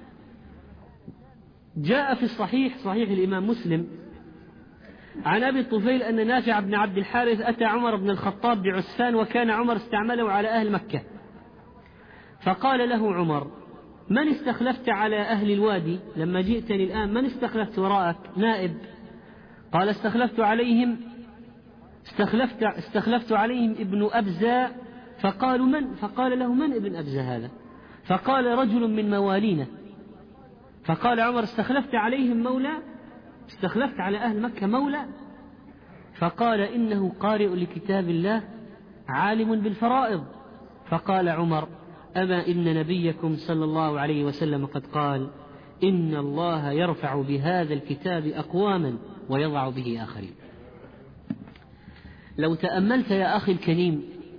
[SPEAKER 1] جاء في الصحيح، صحيح الإمام مسلم، عن أبي الطفيل أن نافع بن عبد الحارث أتى عمر بن الخطاب بعسفان، وكان عمر استعمله على أهل مكة، فقال له عمر: من استخلفت على أهل الوادي لما جئتني الآن؟ من استخلفت وراءك نائب؟ قال: استخلفت عليهم ابن أبزة. فقالوا: من؟ فقال له: من ابن أبزة هذا؟ فقال: رجل من موالينا. فقال عمر: استخلفت عليهم مولى؟ استخلفت على أهل مكة مولى؟ فقال: إنه قارئ لكتاب الله عالم بالفرائض. فقال عمر: أما إن نبيكم صلى الله عليه وسلم قد قال: إن الله يرفع بهذا الكتاب أقواما ويضع به آخرين. لو تأملت يا أخي الكريم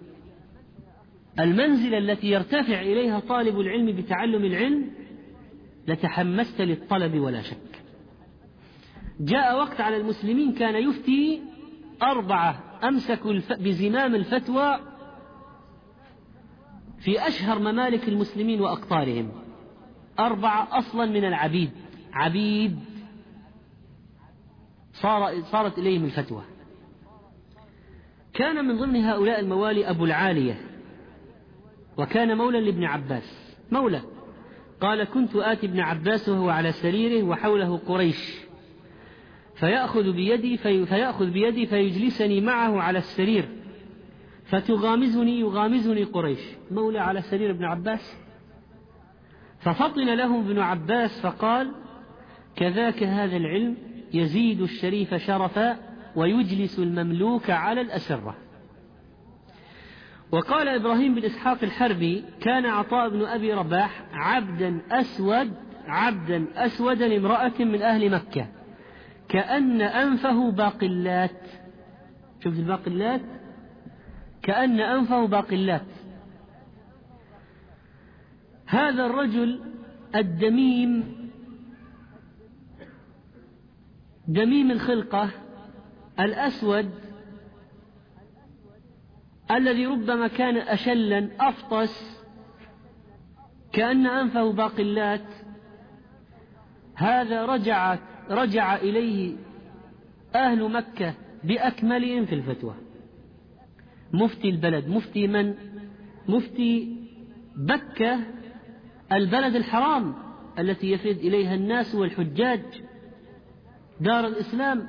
[SPEAKER 1] المنزلة التي يرتفع إليها طالب العلم بتعلم العلم لتحمست للطلب ولا شك. جاء وقت على المسلمين كان يفتي 4 أمسكوا بزمام الفتوى في أشهر ممالك المسلمين وأقطارهم، 4 أصلا من العبيد، عبيد صارت إليهم الفتوى. كان من ضمن هؤلاء الموالي أبو العالية، وكان مولى لابن عباس، مولى. قال: كنت آتي ابن عباس وهو على سريره وحوله قريش، فيأخذ بيدي فيجلسني معه على السرير، يغامزني قريش، مولى على سرير ابن عباس. ففطن لهم ابن عباس فقال: كذاك هذا العلم يزيد الشريف شرفا ويجلس المملوك على الأسرة. وقال إبراهيم بن إسحاق الحربي: كان عطاء بن أبي رباح عبدا أسود لامرأة من أهل مكة، كأن أنفه باقلات. شفت الباقلات؟ كأن أنفه باقلات. هذا الرجل الدميم دميم الخلقة الأسود الذي ربما كان أشلا أفطس كأن أنفه باقلات، هذا رجع إليه أهل مكة بأكملهم في الفتوى. مفتي البلد، مفتي من؟ مفتي بكة، البلد الحرام التي يفد إليها الناس والحجاج، دار الإسلام.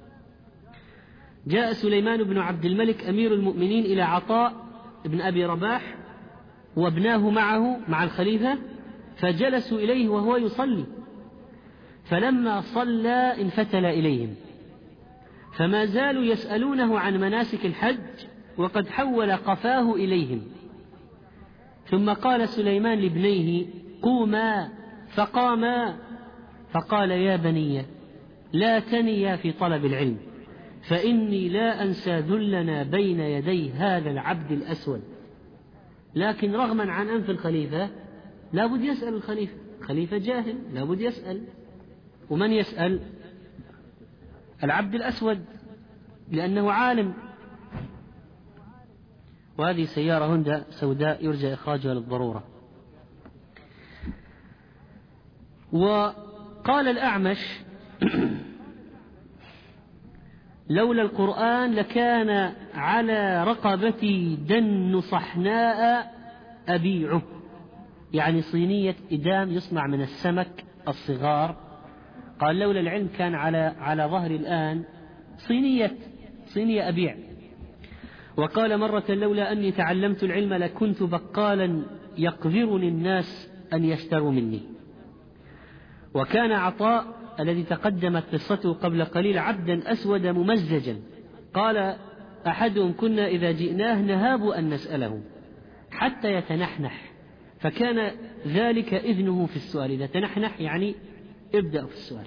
[SPEAKER 1] جاء سليمان بن عبد الملك أمير المؤمنين إلى عطاء بن أبي رباح وابناه معه مع الخليفة، فجلسوا إليه وهو يصلي، فلما صلى انفتل إليهم، فما زالوا يسألونه عن مناسك الحج وقد حول قفاه إليهم. ثم قال سليمان لابنيه: قوما، فقاما، فقال: يا بني لا تنيا في طلب العلم، فإني لا أنسى ذلنا بين يدي هذا العبد الأسود. لكن رغما عن أنف الخليفة لا بد يسأل الخليفة، خليفة جاهل لا بد يسأل. ومن يسأل؟ العبد الأسود لأنه عالم. وهذه سيارة هوندا سوداء يرجى إخراجها للضرورة. وقال الأعمش لولا القرآن لكان على رقبتي دن صحناء أبيعه، يعني صينية إدام يصنع من السمك الصغار. قال لولا العلم كان على ظهري الآن صينية أبيع. وقال مرة لولا أني تعلمت العلم لكنت بقالا يقذرني الناس أن يشتروا مني. وكان عطاء الذي تقدمت قصته قبل قليل عبدا أسود ممزجا، قال أحدهم كنا إذا جئناه نهاب أن نسأله حتى يتنحنح، فكان ذلك إذنه في السؤال. إذا تنحنح يعني ابدأ في السؤال.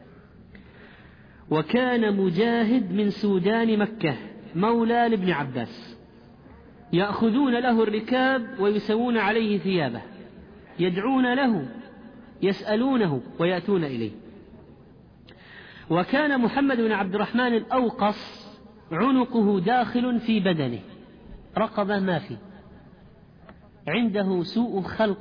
[SPEAKER 1] وكان مجاهد من سودان مكة مولى لابن عباس، يأخذون له الركاب ويسوون عليه ثيابه، يدعون له يسألونه ويأتون إليه. وكان محمد بن عبد الرحمن الأوقص عنقه داخل في بدنه، رقبة ما فيه، عنده سوء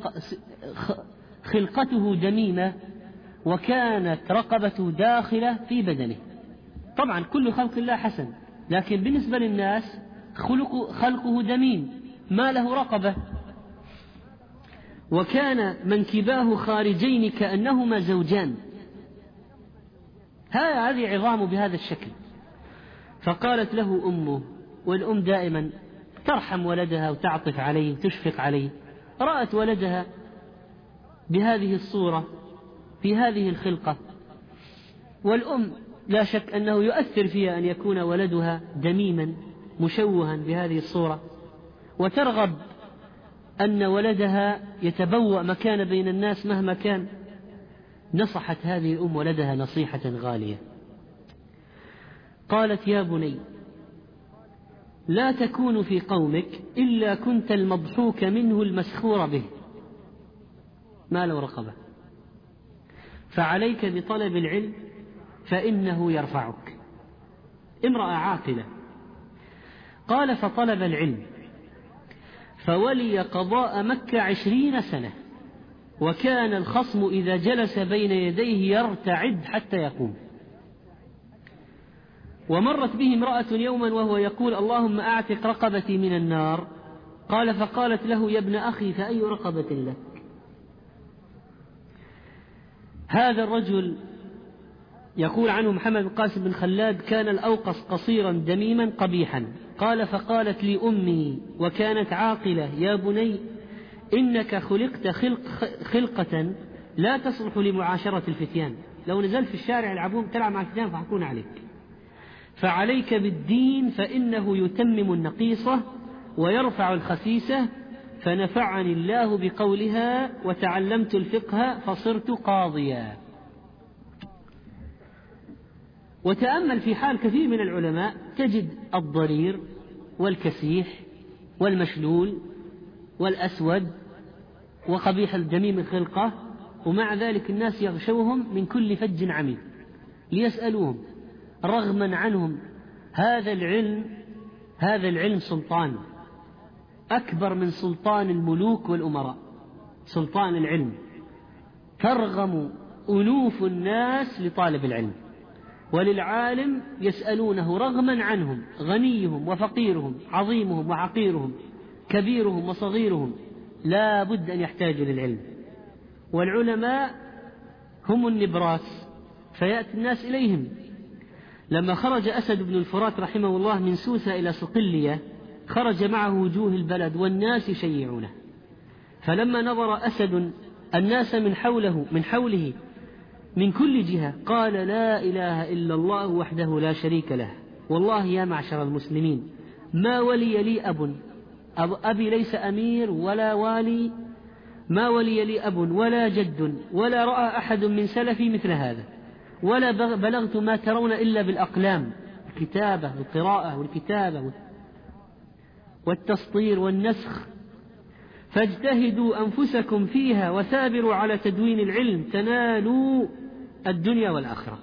[SPEAKER 1] خلقته دميمة، وكانت رقبته داخلة في بدنه. طبعا كل خلق الله حسن، لكن بالنسبة للناس خلقه دميم ما له رقبة. وكان منكباه خارجين كأنهما زوجان، هذه عظام بهذا الشكل. فقالت له أمه، والأم دائما ترحم ولدها وتعطف عليه وتشفق عليه، رأت ولدها بهذه الصورة في هذه الخلقة، والأم لا شك أنه يؤثر فيها أن يكون ولدها دميما مشوها بهذه الصورة، وترغب أن ولدها يتبوأ مكان بين الناس مهما كان. نصحت هذه الأم ولدها نصيحة غالية، قالت يا بني لا تكون في قومك إلا كنت المضحوك منه المسخور به، ما له رقبة، فعليك بطلب العلم فإنه يرفعك. امرأة عاقلة. قال فطلب العلم فولي قضاء مكة 20 سنة، وكان الخصم إذا جلس بين يديه يرتعد حتى يقوم. ومرت به امرأة يوما وهو يقول اللهم أعتق رقبتي من النار، قال فقالت له يا ابن أخي فأي رقبة لك؟ هذا الرجل يقول عنه محمد بن قاسم بن خلاد كان الأوقص قصيرا دميما قبيحا. قال فقالت لي أمي وكانت عاقلة يا بني إنك خلقت خلقة لا تصلح لمعاشرة الفتيان، لو نزلت في الشارع يلعبون تلعب مع الفتيان فحكون عليك، فعليك بالدين فإنه يتمم النقيصة ويرفع الخسيسة. فنفعني الله بقولها وتعلمت الفقه فصرت قاضيا. وتأمل في حال كثير من العلماء تجد الضرير والكسيح والمشلول والأسود وقبيح الدميم الخلقة، ومع ذلك الناس يغشوهم من كل فج عميق ليسألوهم رغما عنهم. هذا العلم سلطان أكبر من سلطان الملوك والأمراء، سلطان العلم. ترغم ألوف الناس لطالب العلم، وللعالم يسألونه رغما عنهم، غنيهم وفقيرهم، عظيمهم وحقيرهم، كبيرهم وصغيرهم، لا بد أن يحتاجوا للعلم. والعلماء هم النبراس فيأتي الناس إليهم. لما خرج أسد بن الفرات رحمه الله من سوسة إلى صقلية خرج معه وجوه البلد والناس يشيعونه، فلما نظر أسد الناس من حوله من كل جهة قال لا إله إلا الله وحده لا شريك له، والله يا معشر المسلمين ما ولي لي أبي ليس أمير ولا والي، ما ولي لي أب ولا جد ولا رأى أحد من سلفي مثل هذا، ولا بلغت ما ترون إلا بالأقلام، الكتابة والقراءة والكتابة والتسطير والنسخ. فاجتهدوا أنفسكم فيها وثابروا على تدوين العلم تنالوا الدنيا والآخرة.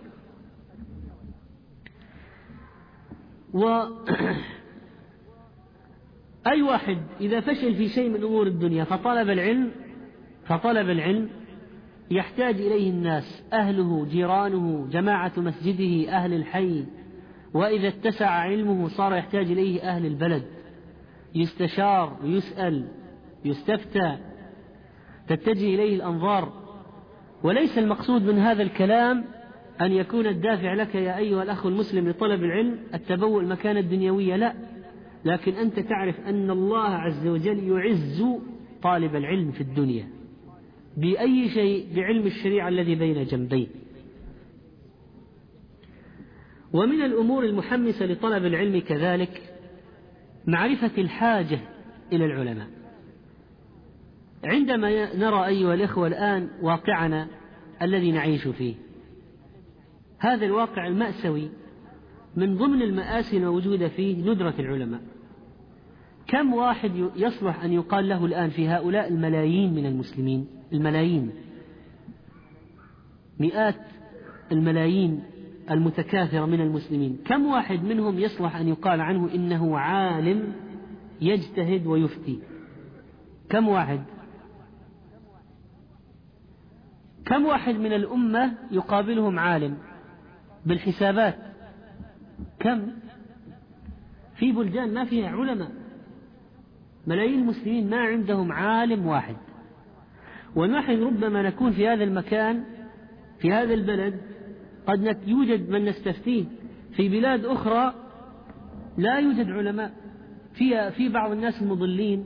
[SPEAKER 1] أي واحد إذا فشل في شيء من أمور الدنيا فطلب العلم يحتاج إليه الناس، أهله، جيرانه، جماعة مسجده، أهل الحي، وإذا اتسع علمه صار يحتاج إليه أهل البلد، يستشار ويسأل يستفتى، تتجه إليه الأنظار. وليس المقصود من هذا الكلام أن يكون الدافع لك يا أيها الأخ المسلم لطلب العلم التبوء المكانة الدنيوية، لا، لكن أنت تعرف أن الله عز وجل يعز طالب العلم في الدنيا بأي شيء؟ بعلم الشريعة الذي بين جنبيه. ومن الأمور المحمسة لطلب العلم كذلك معرفة الحاجة إلى العلماء. عندما نرى أيها الإخوة الآن واقعنا الذي نعيش فيه، هذا الواقع المأساوي، من ضمن المآسي الموجودة فيه ندرة العلماء. كم واحد يصلح أن يقال له الآن في هؤلاء الملايين من المسلمين، الملايين، مئات الملايين المتكاثرة من المسلمين، كم واحد منهم يصلح أن يقال عنه إنه عالم يجتهد ويفتي؟ كم واحد؟ كم واحد من الأمة يقابلهم عالم بالحسابات؟ كم؟ في بلدان ما فيها علماء، ملايين المسلمين ما عندهم عالم واحد. ونحن ربما نكون في هذا المكان في هذا البلد قد يوجد من نستفتيه، في بلاد أخرى لا يوجد علماء، في بعض الناس المضلين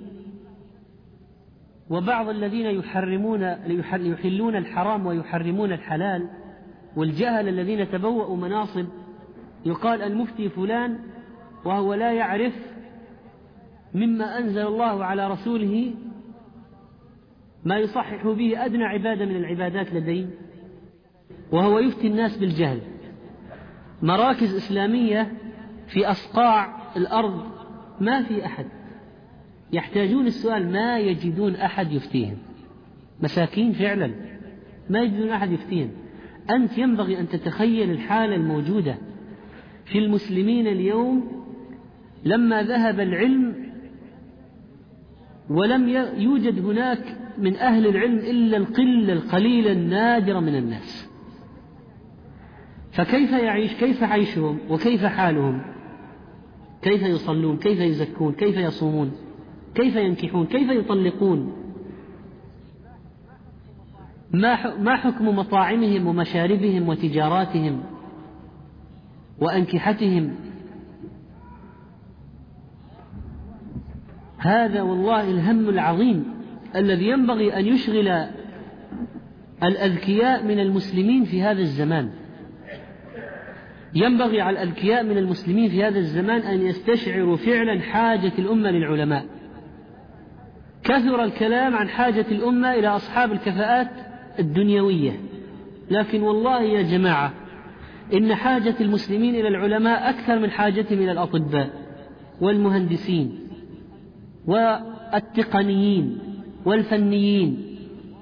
[SPEAKER 1] وبعض الذين يحلون الحرام ويحرمون الحلال، والجهل الذين تبوأوا مناصب، يقال المفتي فلان وهو لا يعرف مما أنزل الله على رسوله ما يصحح به أدنى عبادة من العبادات لديه، وهو يفتي الناس بالجهل. مراكز إسلامية في أصقاع الأرض ما في أحد، يحتاجون السؤال ما يجدون أحد يفتيهم، مساكين فعلا ما يجدون أحد يفتيهم. أنت ينبغي أن تتخيل الحالة الموجودة في المسلمين اليوم لما ذهب العلم ولم يوجد هناك من أهل العلم إلا القلة القليلة النادرة من الناس. فكيف يعيش؟ كيف عيشهم وكيف حالهم؟ كيف يصلون؟ كيف يزكون؟ كيف يصومون؟ كيف ينكحون؟ كيف يطلقون؟ ما حكم مطاعمهم ومشاربهم وتجاراتهم وأنكحتهم؟ هذا والله الهم العظيم الذي ينبغي أن يشغل الأذكياء من المسلمين في هذا الزمان. ينبغي على الأذكياء من المسلمين في هذا الزمان أن يستشعروا فعلا حاجة الأمة للعلماء. كثر الكلام عن حاجة الأمة إلى أصحاب الكفاءات الدنيوية، لكن والله يا جماعة إن حاجة المسلمين إلى العلماء أكثر من حاجتهم إلى الأطباء والمهندسين والتقنيين والفنيين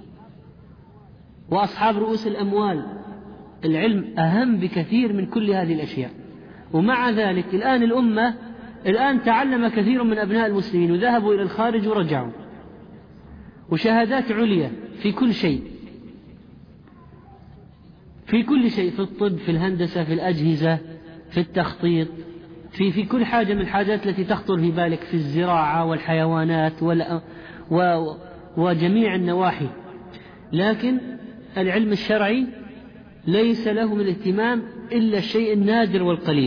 [SPEAKER 1] وأصحاب رؤوس الأموال. العلم أهم بكثير من كل هذه الأشياء. ومع ذلك الآن تعلم كثير من أبناء المسلمين وذهبوا إلى الخارج ورجعوا، وشهادات عليا في كل شيء، في كل شيء، في الطب، في الهندسة، في الأجهزة، في التخطيط، في كل حاجة من الحاجات التي تخطر في بالك، في الزراعة والحيوانات وجميع النواحي. لكن العلم الشرعي ليس له من الاهتمام إلا الشيء النادر والقليل.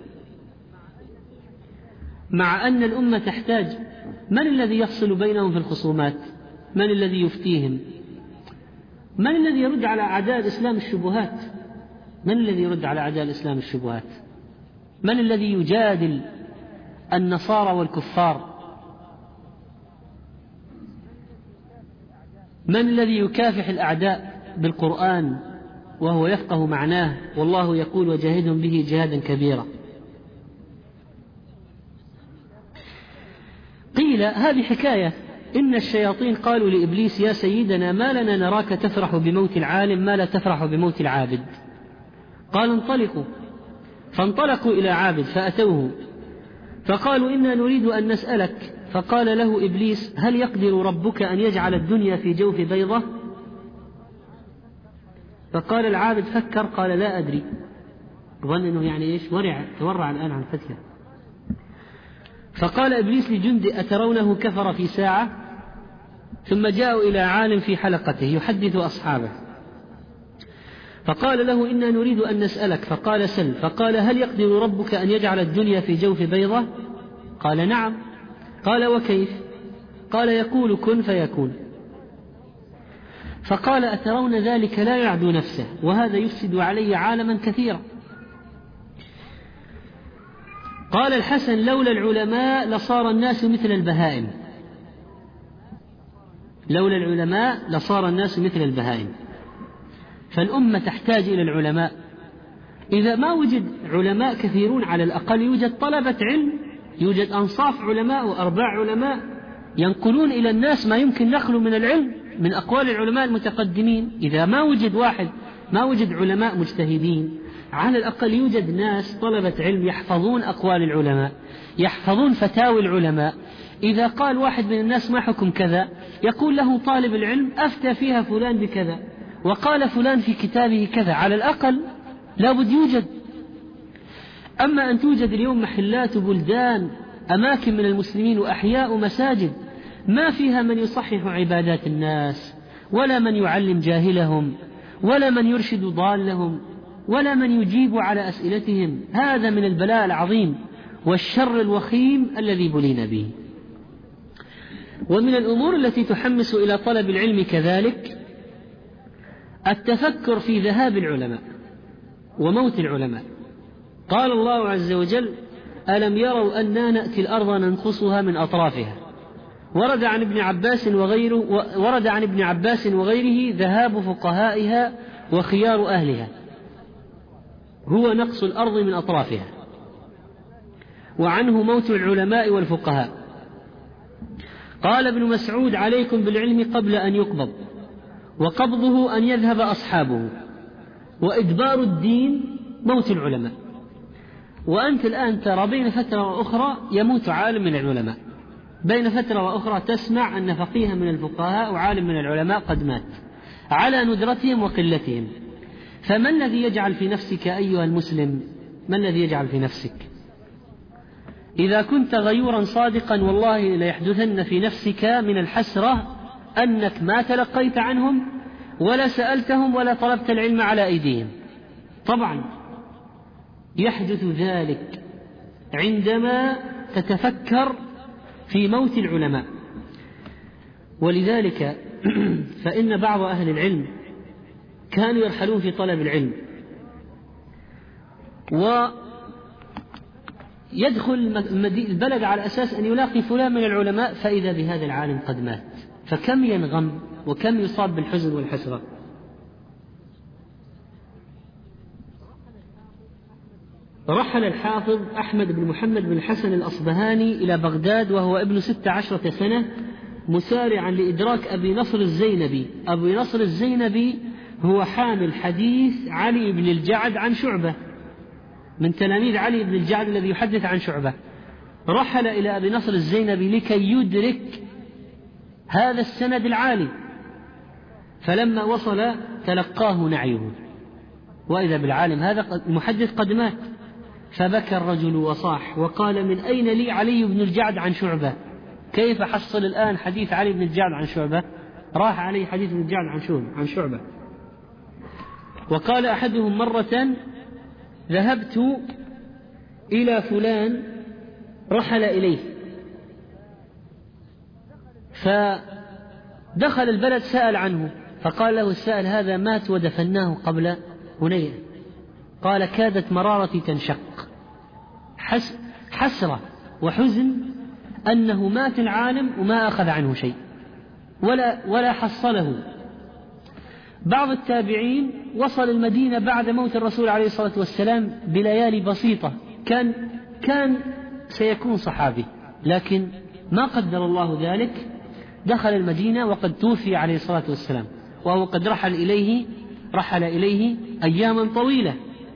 [SPEAKER 1] مع أن الأمة تحتاج، من الذي يفصل بينهم في الخصومات؟ من الذي يفتيهم؟ من الذي يرد على أعداء الإسلام الشبهات؟ من الذي يرد على أعداء الإسلام الشبهات؟ من الذي يجادل النصارى والكفار؟ من الذي يكافح الأعداء بالقرآن وهو يفقه معناه، والله يقول وجاهدهم به جهادا كبيرا؟ قيل هذه حكاية إن الشياطين قالوا لإبليس: يا سيدنا، ما لنا نراك تفرح بموت العالم ما لا تفرح بموت العابد؟ قال: انطلقوا. فانطلقوا إلى عابد فأتوه فقالوا: إنا نريد أن نسألك. فقال له إبليس: هل يقدر ربك أن يجعل الدنيا في جوف بيضة؟ فقال العابد: فكر، قال: لا أدري. ظن أنه يعني إيش، تورع الآن عن فتحه. فقال إبليس لجند: أترونه كفر في ساعة؟ ثم جاءوا إلى عالم في حلقته يحدث أصحابه، فقال له: إنا نريد أن نسألك. فقال: سل. فقال: هل يقدر ربك أن يجعل الدنيا في جوف بيضة؟ قال: نعم. قال: وكيف؟ قال: يقول كن فيكون. فقال: أترون ذلك لا يعدو نفسه، وهذا يفسد علي عالما كثيرا. قال الحسن: لولا العلماء لصار الناس مثل البهائم. لولا العلماء لصار الناس مثل البهائم. فالأمة تحتاج إلى العلماء. إذا ما وجد علماء كثيرون، على الأقل يوجد طلبة علم، يوجد أنصاف علماء وأرباع علماء ينقلون إلى الناس ما يمكن نقله من العلم من أقوال العلماء المتقدمين. إذا ما وجد علماء مجتهدين، على الأقل يوجد ناس طلبة علم يحفظون أقوال العلماء، يحفظون فتاوي العلماء. إذا قال واحد من الناس: ما حكم كذا؟ يقول له طالب العلم: أفتى فيها فلان بكذا، وقال فلان في كتابه كذا. على الأقل لابد يوجد. أما أن توجد اليوم محلات وبلدان، أماكن من المسلمين وأحياء ومساجد ما فيها من يصحح عبادات الناس، ولا من يعلم جاهلهم، ولا من يرشد ضالهم، ولا من يجيب على أسئلتهم، هذا من البلاء العظيم والشر الوخيم الذي بلينا به. ومن الأمور التي تحمس إلى طلب العلم كذلك التفكر في ذهاب العلماء وموت العلماء. قال الله عز وجل: ألم يروا أنا نأتي الأرض ننقصها من أطرافها. ورد عن ابن عباس وغيره ذهاب فقهائها وخيار أهلها هو نقص الأرض من أطرافها، وعنه موت العلماء والفقهاء. قال ابن مسعود: عليكم بالعلم قبل أن يقبض، وقبضه أن يذهب أصحابه، وإدبار الدين موت العلماء. وأنت الآن ترى بين فترة وأخرى يموت عالم من العلماء، بين فترة وأخرى تسمع أن فقيها من الفقهاء وعالم من العلماء قد مات على ندرتهم وقلتهم. فما الذي يجعل في نفسك أيها المسلم، ما الذي يجعل في نفسك؟ إذا كنت غيورا صادقا والله ليحدثن في نفسك من الحسرة أنك ما تلقيت عنهم ولا سألتهم ولا طلبت العلم على أيديهم. طبعا يحدث ذلك عندما تتفكر في موت العلماء. ولذلك فإن بعض أهل العلم كانوا يرحلون في طلب العلم، ويدخل البلد على أساس أن يلاقي فلان من العلماء، فإذا بهذا العالم قد مات، فكم ينغم وكم يصاب بالحزن والحسرة. رحل الحافظ أحمد بن محمد بن الحسن الأصبهاني إلى بغداد وهو ابن 16 سنة مسارعا لإدراك أبي نصر الزينبي. أبي نصر الزينبي هو حامل حديث علي بن الجعد عن شعبة، من تلاميذ علي بن الجعد الذي يحدث عن شعبة. رحل إلى أبي نصر الزينبي لكي يدرك هذا السند العالي، فلما وصل تلقاه نعيه، وإذا بالعالم هذا المحدث قد مات. فبكى الرجل وصاح وقال: من أين لي علي بن الجعد عن شعبة؟ كيف حصل الآن حديث علي بن الجعد عن شعبة؟ راح علي حديث بن الجعد عن شعبة. وقال أحدهم مرة: ذهبت إلى فلان رحل إليه، فدخل البلد سأل عنه، فقال له السائل: هذا مات ودفناه قبل هنيه. قال: كادت مرارتي تنشق، حسرة وحزن أنه مات العالم وما أخذ عنه شيء ولا حصله. بعض التابعين وصل المدينة بعد موت الرسول عليه الصلاة والسلام بليالي بسيطة، كان سيكون صحابي، لكن ما قدر الله ذلك. دخل المدينة وقد توفي عليه الصلاة والسلام، وهو قد رحل إليه أياما طويلة.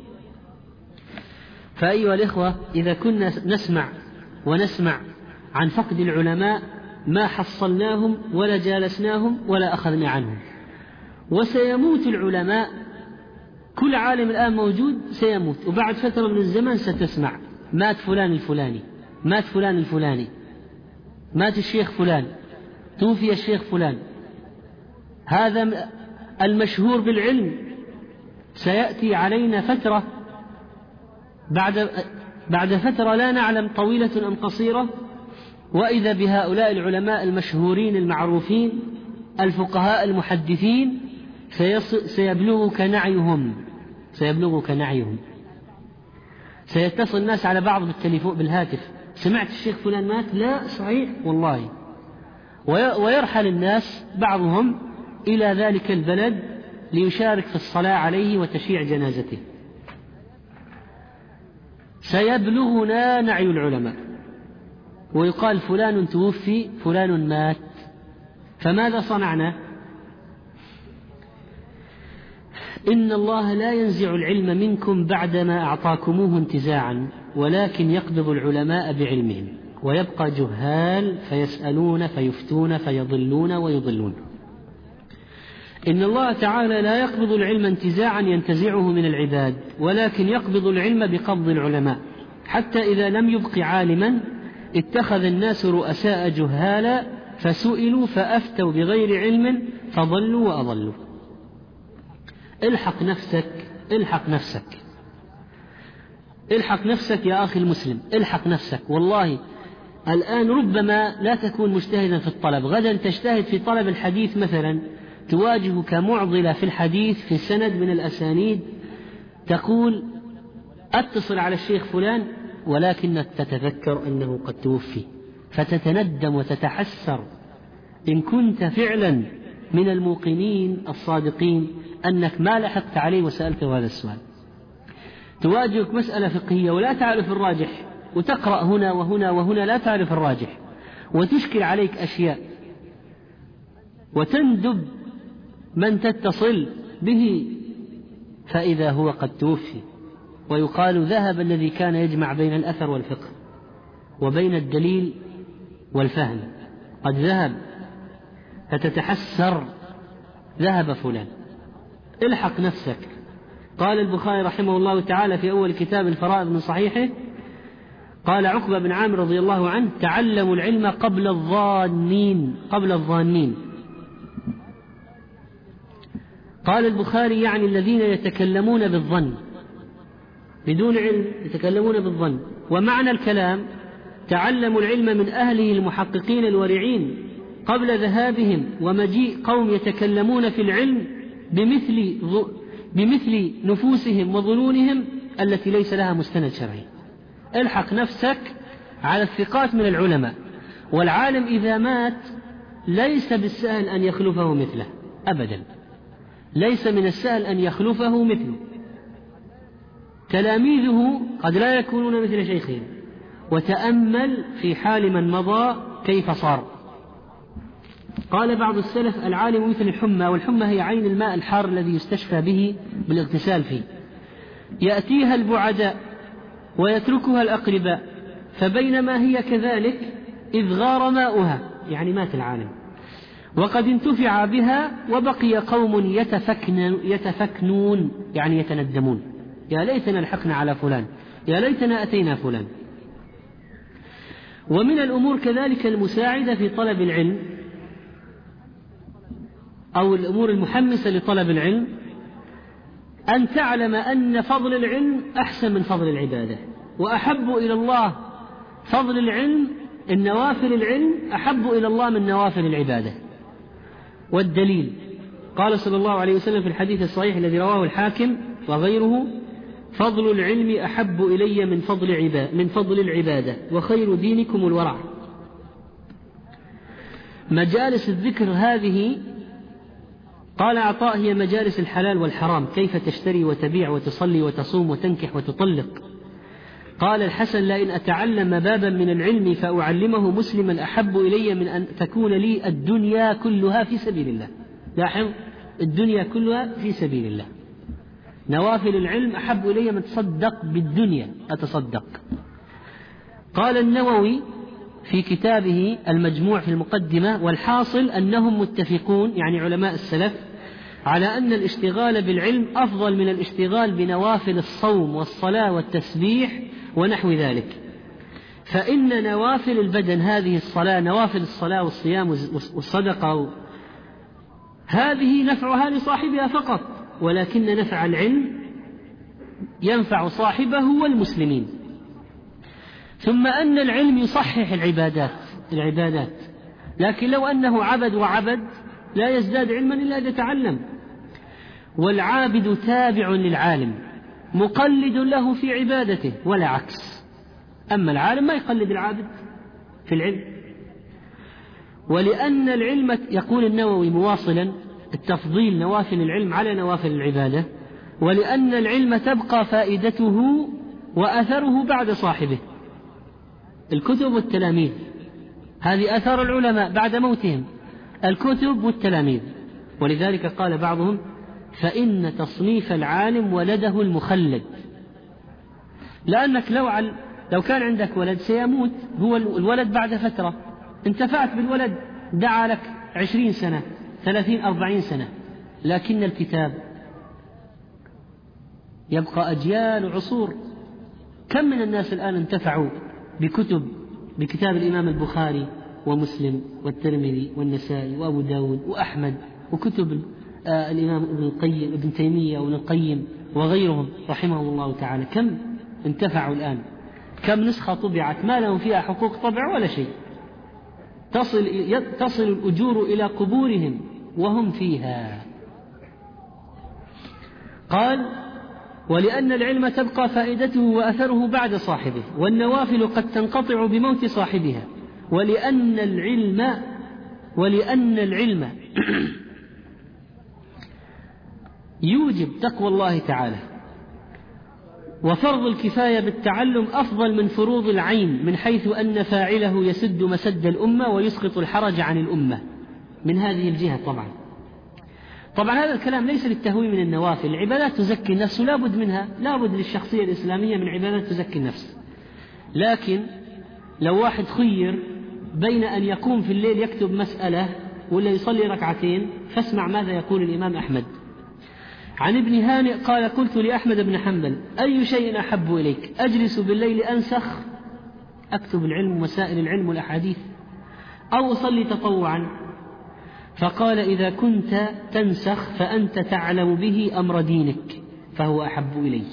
[SPEAKER 1] فأيها الإخوة، إذا كنا نسمع عن فقد العلماء ما حصلناهم ولا جالسناهم ولا أخذنا عنهم. وسيموت العلماء، كل عالم الآن موجود سيموت، وبعد فترة من الزمن ستسمع مات فلان الفلاني، مات فلان الفلاني، مات الشيخ فلان، توفي الشيخ فلان. هذا المشهور بالعلم. سيأتي علينا فترة بعد فترة لا نعلم طويلة أم قصيرة، وإذا بهؤلاء العلماء المشهورين المعروفين الفقهاء المحدثين سيبلغك نعيهم. سيتصل الناس على بعض بالتليفون بالهاتف: سمعت الشيخ فلان مات؟ لا، صحيح والله. ويرحل الناس بعضهم إلى ذلك البلد ليشارك في الصلاة عليه وتشييع جنازته. سيبلغنا نعي العلماء، ويقال فلان توفي، فلان مات. فماذا صنعنا؟ إن الله لا ينزع العلم منكم بعدما أعطاكموه انتزاعا، ولكن يقبض العلماء بعلمهم، ويبقى جهال فيسألون فيفتون فيضلون ويضلون. إن الله تعالى لا يقبض العلم انتزاعا ينتزعه من العباد، ولكن يقبض العلم بقبض العلماء، حتى إذا لم يبق عالما اتخذ الناس رؤساء جهالا فسئلوا فأفتوا بغير علم فضلوا وأضلوا. الحق نفسك يا أخي المسلم، الحق نفسك. والله الآن ربما لا تكون مجتهدا في الطلب، غدا تجتهد في طلب الحديث مثلا، تواجهك معضلة في الحديث في سند من الأسانيد، تقول أتصل على الشيخ فلان، ولكنك تتذكر أنه قد توفي، فتتندم وتتحسر إن كنت فعلا من الموقنين الصادقين أنك ما لحقت عليه وسألته هذا السؤال. تواجهك مسألة فقهية ولا تعرف الراجح، وتقرأ هنا وهنا وهنا لا تعرف الراجح، وتشكل عليك أشياء، وتندب من تتصل به فإذا هو قد توفي، ويقال ذهب الذي كان يجمع بين الأثر والفقه وبين الدليل والفهم، قد ذهب، فتتحسر ذهب فلان. الحق نفسك. قال البخاري رحمه الله تعالى في أول كتاب الفرائض من صحيحه، قال عقبة بن عامر رضي الله عنه: تعلموا العلم قبل الظانين. قال البخاري يعني الذين يتكلمون بالظن بدون علم، يتكلمون بالظن. ومعنى الكلام: تعلموا العلم من أهله المحققين الورعين قبل ذهابهم ومجيء قوم يتكلمون في العلم بمثل نفوسهم وظنونهم التي ليس لها مستند شرعي. الحق نفسك على الثقات من العلماء. والعالم إذا مات ليس بالسهل أن يخلفه مثله أبدا، ليس من السهل أن يخلفه مثله. تلاميذه قد لا يكونون مثل شيخهم. وتأمل في حال من مضى كيف صار. قال بعض السلف: العالم مثل الحمى، والحمى هي عين الماء الحار الذي يستشفى به بالاغتسال فيه، يأتيها البعداء ويتركها الأقرباء، فبينما هي كذلك إذ غار ماؤها، يعني مات العالم، وقد انتفع بها وبقي قوم يتفكنون، يعني يتندمون: يا ليتنا لحقنا على فلان، يا ليتنا أتينا فلان. ومن الأمور كذلك المساعدة في طلب العلم، أو الأمور المحمسة لطلب العلم، أن تعلم أن فضل العلم أحسن من فضل العبادة، وأحب إلى الله فضل العلم، النوافل العلم أحب إلى الله من نوافل العبادة. والدليل: قال صلى الله عليه وسلم في الحديث الصحيح الذي رواه الحاكم وغيره: فضل العلم أحب إلي من فضل العبادة، وخير دينكم الورع. مجالس الذكر هذه، قال عطاء: هي مجالس الحلال والحرام، كيف تشتري وتبيع وتصلي وتصوم وتنكح وتطلق. قال الحسن: لئن أتعلم بابا من العلم فأعلمه مسلما أحب إلي من أن تكون لي الدنيا كلها في سبيل الله. لاحظ، الدنيا كلها في سبيل الله. نوافل العلم أحب إلي من تصدق بالدنيا أتصدق. قال النووي في كتابه المجموع في المقدمة: والحاصل أنهم متفقون، يعني علماء السلف، على أن الاشتغال بالعلم أفضل من الاشتغال بنوافل الصوم والصلاة والتسبيح ونحو ذلك، فإن نوافل البدن هذه الصلاة، نوافل الصلاة والصيام والصدقة، هذه نفعها لصاحبها فقط، ولكن نفع العلم ينفع صاحبه والمسلمين. ثم أن العلم يصحح العبادات، لكن لو أنه عبد وعبد لا يزداد علما إلا إذا تعلم. والعابد تابع للعالم مقلد له في عبادته ولا عكس، أما العالم ما يقلد العابد في العلم. ولأن العلم، يقول النووي مواصلا التفضيل نوافل العلم على نوافل العبادة، ولأن العلم تبقى فائدته وأثره بعد صاحبه. الكتب والتلاميذ هذه أثر العلماء بعد موتهم، الكتب والتلاميذ. ولذلك قال بعضهم: فإن تصنيف العالم ولده المخلد، لأنك لو كان عندك ولد سيموت هو الولد بعد فترة، انتفعت بالولد دعا لك 20 سنة 30-40 سنة، لكن الكتاب يبقى أجيال وعصور. كم من الناس الآن انتفعوا بكتاب الإمام البخاري ومسلم والترمذي والنسائي وأبو داود وأحمد، وكتب الإمام ابن تيمية وابن القيم وغيرهم رحمهم الله تعالى. كم انتفعوا الآن، كم نسخة طبعت ما لهم فيها حقوق طبع ولا شيء، تصل الأجور إلى قبورهم وهم فيها. قال: ولأن العلم تبقى فائدته وأثره بعد صاحبه، والنوافل قد تنقطع بموت صاحبها، ولأن العلم يوجب تقوى الله تعالى، وفرض الكفاية بالتعلم أفضل من فروض العين، من حيث أن فاعله يسد مسد الأمة ويسقط الحرج عن الأمة. من هذه الجهة طبعا هذا الكلام ليس للتهوي من النوافل، العبادات تزكي النفس لابد منها، لابد للشخصية الإسلامية من عبادات تزكي النفس. لكن لو واحد خير بين أن يقوم في الليل يكتب مسألة ولا يصلي ركعتين، فاسمع ماذا يقول الإمام أحمد. عن ابن هانئ قال: قلت لأحمد بن حنبل: أي شيء أحب إليك، أجلس بالليل أنسخ أكتب العلم ومسائل العلم والأحاديث، أو أصلي تطوعا؟ فقال: إذا كنت تنسخ فأنت تعلم به أمر دينك فهو أحب إلي.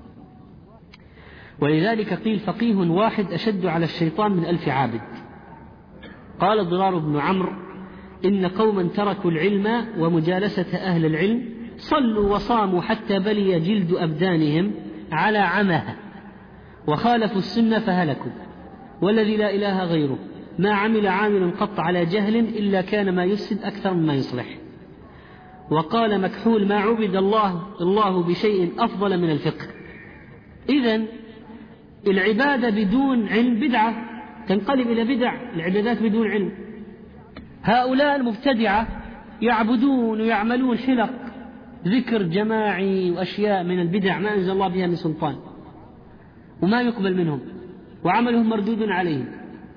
[SPEAKER 1] ولذلك قيل: فقيه واحد أشد على الشيطان من 1000 عابد. قال ضرار بن عمرو: إن قوما تركوا العلم ومجالسة أهل العلم، صلوا وصاموا حتى بلي جلد أبدانهم على عمها، وخالفوا السنة فهلكوا، والذي لا إله غيره ما عمل عامل قط على جهل إلا كان ما يفسد أكثر مما يصلح. وقال مكحول: ما عبد الله بشيء أفضل من الفقه. إذن العبادة بدون علم بدعة، تنقلب إلى بدع العبادات بدون علم. هؤلاء المبتدعة يعبدون ويعملون حلق ذكر جماعي وأشياء من البدع ما أنزل الله بها من سلطان، وما يقبل منهم، وعملهم مردود عليهم.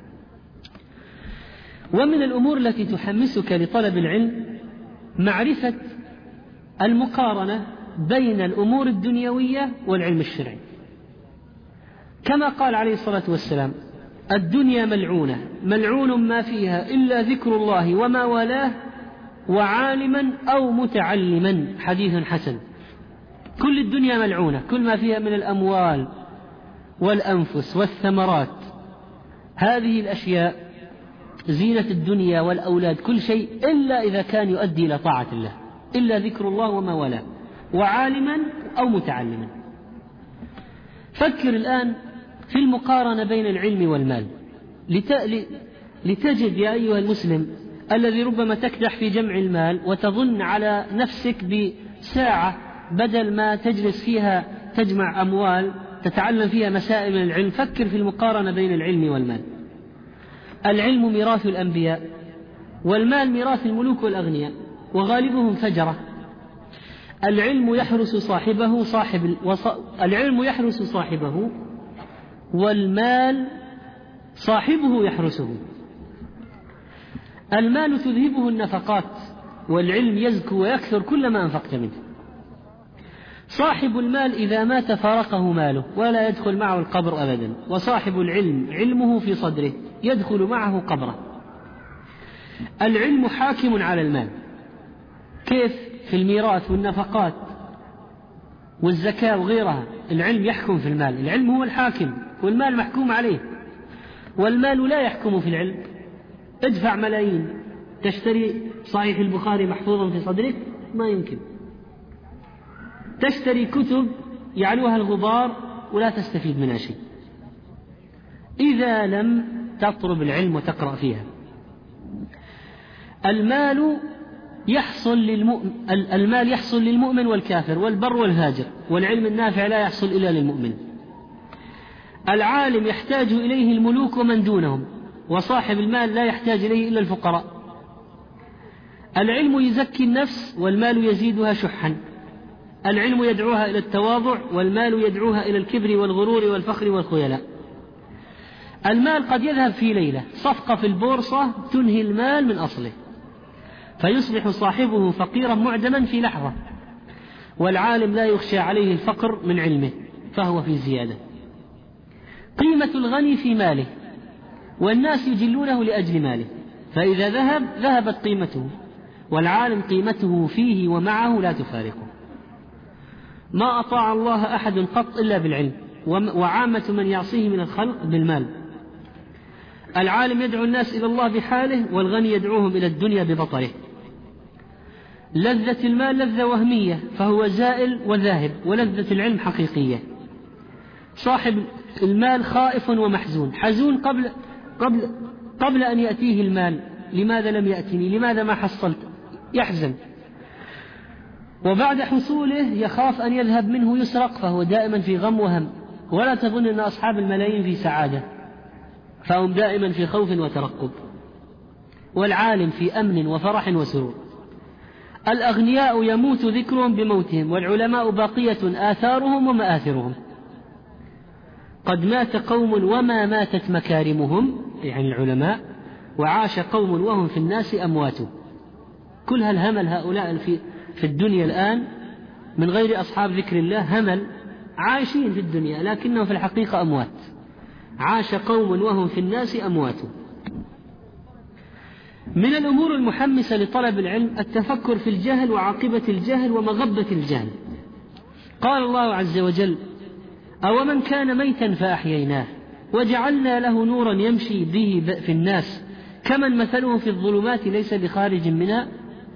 [SPEAKER 1] ومن الأمور التي تحمسك لطلب العلم معرفة المقارنة بين الأمور الدنيوية والعلم الشرعي، كما قال عليه الصلاة والسلام: الدنيا ملعونة ملعون ما فيها إلا ذكر الله وما والاه وعالما أو متعلما. حديث حسن. كل الدنيا ملعونة، كل ما فيها من الأموال والأنفس والثمرات، هذه الأشياء زينة الدنيا والأولاد، كل شيء إلا إذا كان يؤدي إلى طاعة الله، إلا ذكر الله وما والاه وعالما أو متعلما. فكر الآن في المقارنة بين العلم والمال لتجد يا أيها المسلم الذي ربما تكدح في جمع المال وتظن على نفسك بساعة بدل ما تجلس فيها تجمع أموال تتعلم فيها مسائل من العلم، فكر في المقارنة بين العلم والمال. العلم ميراث الأنبياء، والمال ميراث الملوك والأغنياء، وغالبهم فجرة. العلم يحرس صاحبه والمال صاحبه يحرسه. المال تذهبه النفقات، والعلم يزكو ويكثر كلما أنفقت منه. صاحب المال إذا مات فارقه ماله ولا يدخل معه القبر أبدا، وصاحب العلم علمه في صدره يدخل معه قبره. العلم حاكم على المال. كيف؟ في الميراث والنفقات والزكاة وغيرها العلم يحكم في المال، العلم هو الحاكم والمال محكوم عليه. والمال لا يحكم في العلم. ادفع ملايين تشتري صحيح البخاري محفوظا في صدرك؟ ما يمكن. تشتري كتب يعلوها الغبار ولا تستفيد منها شيء إذا لم تطلب العلم وتقرأ فيها. المال يحصل للمؤمن والكافر والبر والهاجر، والعلم النافع لا يحصل إلا للمؤمن. العالم يحتاج إليه الملوك ومن دونهم، وصاحب المال لا يحتاج إليه إلا الفقراء. العلم يزكي النفس، والمال يزيدها شحا. العلم يدعوها إلى التواضع، والمال يدعوها إلى الكبر والغرور والفخر والخيلاء. المال قد يذهب في ليلة، صفقة في البورصة تنهي المال من أصله، فيصبح صاحبه فقيرا معدما في لحظة. والعالم لا يخشى عليه الفقر من علمه، فهو في زيادة. قيمة الغني في ماله، والناس يجلونه لأجل ماله، فإذا ذهبت قيمته. والعالم قيمته فيه ومعه لا تفارقه. ما أطاع الله أحد قط إلا بالعلم، وعامة من يعصيه من الخلق بالمال. العالم يدعو الناس إلى الله بحاله، والغني يدعوهم إلى الدنيا ببطره. لذة المال لذة وهمية، فهو زائل وذاهب، ولذة العلم حقيقية. صاحب المال خائف ومحزون، حزون قبل أن يأتيه المال، لماذا لم يأتني، لماذا ما حصلت، يحزن. وبعد حصوله يخاف أن يذهب منه يسرق، فهو دائما في غم وهم. ولا تظن أن أصحاب الملايين في سعادة، فهم دائما في خوف وترقب. والعالم في أمن وفرح وسرور. الأغنياء يموت ذكرهم بموتهم، والعلماء باقية آثارهم ومآثرهم. قد مات قوم وما ماتت مكارمهم، يعني العلماء، وعاش قوم وهم في الناس أموات. كل هالهمل هؤلاء في الدنيا الآن من غير أصحاب ذكر الله همل، عايشين في الدنيا لكنهم في الحقيقة أموات. عاش قوم وهم في الناس أموات. من الأمور المحمسة لطلب العلم التفكر في الجهل وعاقبة الجهل ومغبة الجهل. قال الله عز وجل: أومن كان ميتا فأحييناه وجعلنا له نورا يمشي به في الناس كمن مثله في الظلمات ليس بخارج منها.